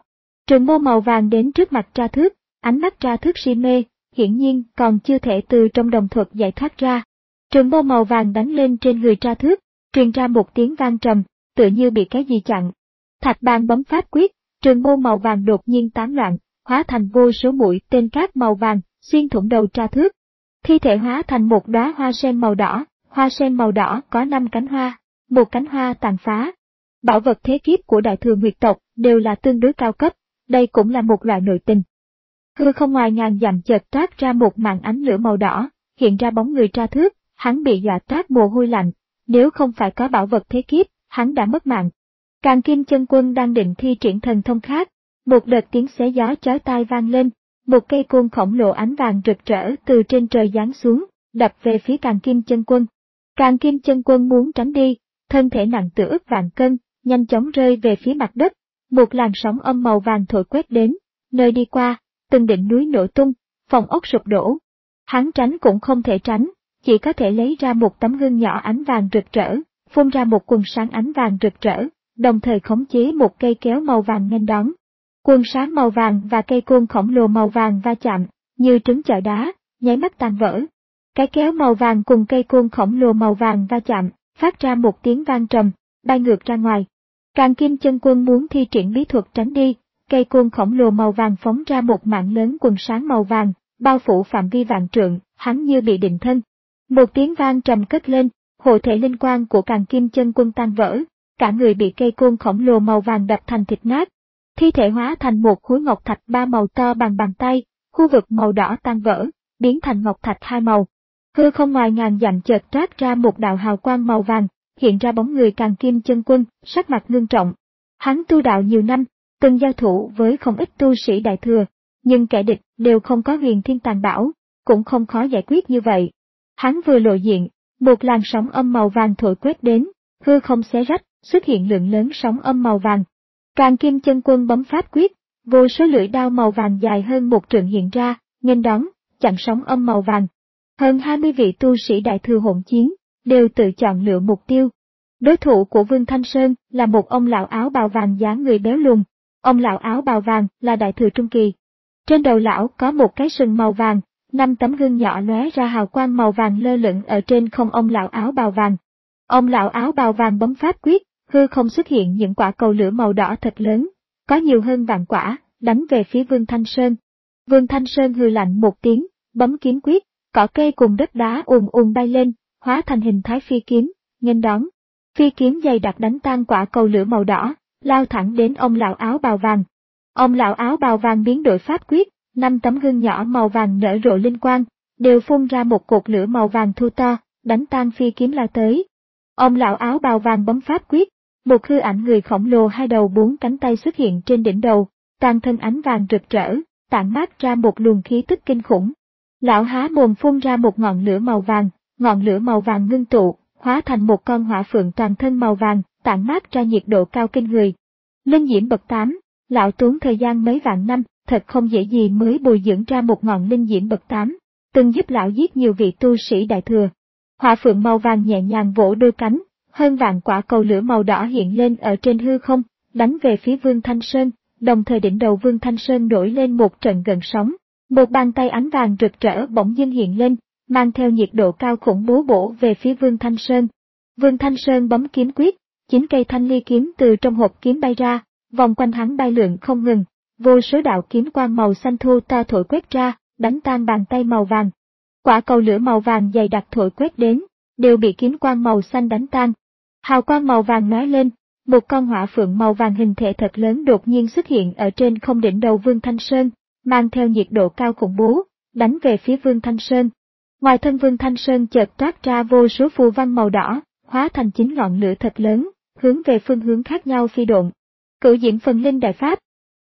Speaker 1: Trường mâu màu vàng đến trước mặt tra thước, ánh mắt tra thước si mê, hiển nhiên còn chưa thể từ trong đồng thuật giải thoát ra. Trường mâu màu vàng đánh lên trên người tra thước, truyền ra một tiếng vang trầm, tựa như bị cái gì chặn. Thạch Bàng bấm pháp quyết, trường mâu màu vàng đột nhiên tán loạn, hóa thành vô số mũi tên cát màu vàng, xuyên thủng đầu tra thước. Thi thể hóa thành một đóa hoa sen màu đỏ, hoa sen màu đỏ có năm cánh hoa, một cánh hoa tàn phá. Bảo vật thế kiếp của Đại Thừa Nguyệt tộc đều là tương đối cao cấp, đây cũng là một loại nội tình. Hư không ngoài ngàn dặm chợt toát ra một màn ánh lửa màu đỏ, hiện ra bóng người tra thước, hắn bị dọa toát mồ hôi lạnh, nếu không phải có bảo vật thế kiếp, hắn đã mất mạng. Càn Kim Chân Quân đang định thi triển thần thông khác, một đợt tiếng xé gió chói tai vang lên, một cây côn khổng lồ ánh vàng rực rỡ từ trên trời giáng xuống, đập về phía Càn Kim Chân Quân. Càn Kim Chân Quân muốn tránh đi, thân thể nặng tựa ức vạn cân, nhanh chóng rơi về phía mặt đất. Một làn sóng âm màu vàng thổi quét đến, nơi đi qua, từng đỉnh núi nổ tung, phòng ốc sụp đổ. Hắn tránh cũng không thể tránh, chỉ có thể lấy ra một tấm gương nhỏ ánh vàng rực rỡ, phun ra một quần sáng ánh vàng rực rỡ, đồng thời khống chế một cây kéo màu vàng nghênh đón. Quần sáng màu vàng và cây côn khổng lồ màu vàng va chạm, như trứng chọi đá, nháy mắt tan vỡ. Cái kéo màu vàng cùng cây côn khổng lồ màu vàng va chạm, phát ra một tiếng vang trầm, bay ngược ra ngoài. Càn Kim Chân Quân muốn thi triển bí thuật tránh đi, cây côn khổng lồ màu vàng phóng ra một mảng lớn quần sáng màu vàng, bao phủ phạm vi vạn trượng, hắn như bị định thân. Một tiếng vang trầm cất lên, hộ thể linh quang của Càn Kim Chân Quân tan vỡ, cả người bị cây côn khổng lồ màu vàng đập thành thịt nát. Thi thể hóa thành một khối ngọc thạch ba màu to bằng bàn tay, khu vực màu đỏ tan vỡ, biến thành ngọc thạch hai màu. Hư không ngoài ngàn dặm chợt toát ra một đạo hào quang màu vàng, hiện ra bóng người Càn Kim Chân Quân, sắc mặt ngưng trọng. Hắn tu đạo nhiều năm, từng giao thủ với không ít tu sĩ đại thừa, nhưng kẻ địch đều không có huyền thiên tàng bảo, cũng không khó giải quyết như vậy. Hắn vừa lộ diện, một làn sóng âm màu vàng thổi quét đến, hư không xé rách, xuất hiện lượng lớn sóng âm màu vàng. Càn Kim Chân Quân bấm pháp quyết, vô số lưỡi đao màu vàng dài hơn một trượng hiện ra, nghênh đón, chặn sóng âm màu vàng. Hơn hai mươi vị tu sĩ đại thừa hỗn chiến, đều tự chọn lựa mục tiêu. Đối thủ của Vương Thanh Sơn là một ông lão áo bào vàng dáng người béo lùn. Ông lão áo bào vàng là đại thừa trung kỳ. Trên đầu lão có một cái sừng màu vàng, năm tấm gương nhỏ lóe ra hào quang màu vàng lơ lửng ở trên không ông lão áo bào vàng. Ông lão áo bào vàng bấm pháp quyết, hư không xuất hiện những quả cầu lửa màu đỏ thật lớn, có nhiều hơn vạn quả, đánh về phía Vương Thanh Sơn. Vương Thanh Sơn hừ lạnh một tiếng, bấm kiếm quyết, cỏ cây cùng đất đá ùn ùn bay lên, hóa thành hình thái phi kiếm, nghênh đón. Phi kiếm dày đặc đánh tan quả cầu lửa màu đỏ, lao thẳng đến ông lão áo bào vàng. Ông lão áo bào vàng biến đổi pháp quyết, năm tấm gương nhỏ màu vàng nở rộ linh quang, đều phun ra một cột lửa màu vàng thu to, đánh tan phi kiếm lao tới. Ông lão áo bào vàng bấm pháp quyết, một hư ảnh người khổng lồ hai đầu bốn cánh tay xuất hiện trên đỉnh đầu, toàn thân ánh vàng rực rỡ, tản mát ra một luồng khí tức kinh khủng. Lão há mồm phun ra một ngọn lửa màu vàng, ngọn lửa màu vàng ngưng tụ, hóa thành một con hỏa phượng toàn thân màu vàng, tản mát ra nhiệt độ cao kinh người. Linh diễm bậc tám, lão tốn thời gian mấy vạn năm, thật không dễ gì mới bồi dưỡng ra một ngọn linh diễm bậc tám, từng giúp lão giết nhiều vị tu sĩ đại thừa. Hỏa phượng màu vàng nhẹ nhàng vỗ đôi cánh, hơn vạn quả cầu lửa màu đỏ hiện lên ở trên hư không, đánh về phía Vương Thanh Sơn, đồng thời đỉnh đầu Vương Thanh Sơn nổi lên một trận gợn sóng. Một bàn tay ánh vàng rực rỡ bỗng dưng hiện lên, mang theo nhiệt độ cao khủng bố bổ về phía Vương Thanh Sơn. Vương Thanh Sơn bấm kiếm quyết, chín cây thanh ly kiếm từ trong hộp kiếm bay ra, vòng quanh hắn bay lượn không ngừng, vô số đạo kiếm quang màu xanh thu to thổi quét ra, đánh tan bàn tay màu vàng. Quả cầu lửa màu vàng dày đặc thổi quét đến, đều bị kiếm quang màu xanh đánh tan. Hào quang màu vàng lóe lên, một con hỏa phượng màu vàng hình thể thật lớn đột nhiên xuất hiện ở trên không đỉnh đầu Vương Thanh Sơn, mang theo nhiệt độ cao khủng bố, đánh về phía Vương Thanh Sơn. Ngoài thân Vương Thanh Sơn chợt toát ra vô số phù văn màu đỏ, hóa thành chín ngọn lửa thật lớn, hướng về phương hướng khác nhau phi độn. Cửu Diễm Phần Linh Đại Pháp.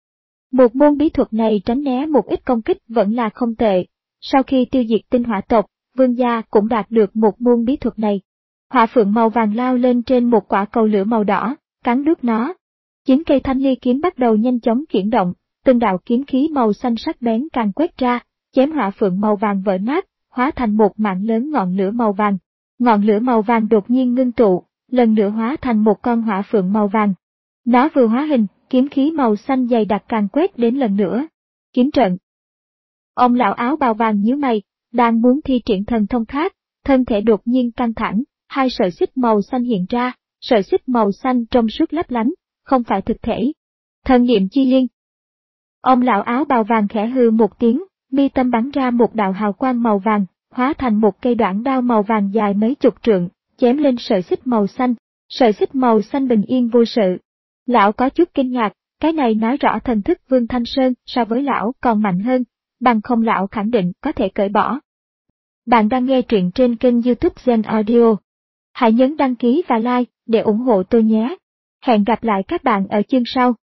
Speaker 1: Một môn bí thuật này tránh né một ít công kích vẫn là không tệ. Sau khi tiêu diệt tinh hỏa tộc, Vương gia cũng đạt được một môn bí thuật này. Hỏa phượng màu vàng lao lên trên một quả cầu lửa màu đỏ, cắn đứt nó. Chín cây thanh ly kiếm bắt đầu nhanh chóng chuyển động, từng đạo kiếm khí màu xanh sắc bén càng quét ra, chém hỏa phượng màu vàng vỡ nát, hóa thành một mảng lớn ngọn lửa màu vàng. Ngọn lửa màu vàng đột nhiên ngưng tụ, lần nữa hóa thành một con hỏa phượng màu vàng. Nó vừa hóa hình, kiếm khí màu xanh dày đặc càng quét đến lần nữa. Kiếm trận. Ông lão áo bào vàng nhíu mày, đang muốn thi triển thần thông khác, thân thể đột nhiên căng thẳng, hai sợi xích màu xanh hiện ra, sợi xích màu xanh trong suốt lấp lánh, không phải thực thể. Thần niệm chi liên. Ông lão áo bào vàng khẽ hừ một tiếng, mi tâm bắn ra một đạo hào quang màu vàng, hóa thành một cây đoạn đao màu vàng dài mấy chục trượng, chém lên sợi xích màu xanh. Sợi xích màu xanh bình yên vô sự. Lão có chút kinh ngạc, cái này nói rõ thần thức Vương Thanh Sơn so với lão còn mạnh hơn, bằng không lão khẳng định có thể cởi bỏ. Bạn đang nghe truyện trên kênh YouTube Gen Audio. Hãy nhấn đăng ký và like để ủng hộ tôi nhé. Hẹn gặp lại các bạn ở chương sau.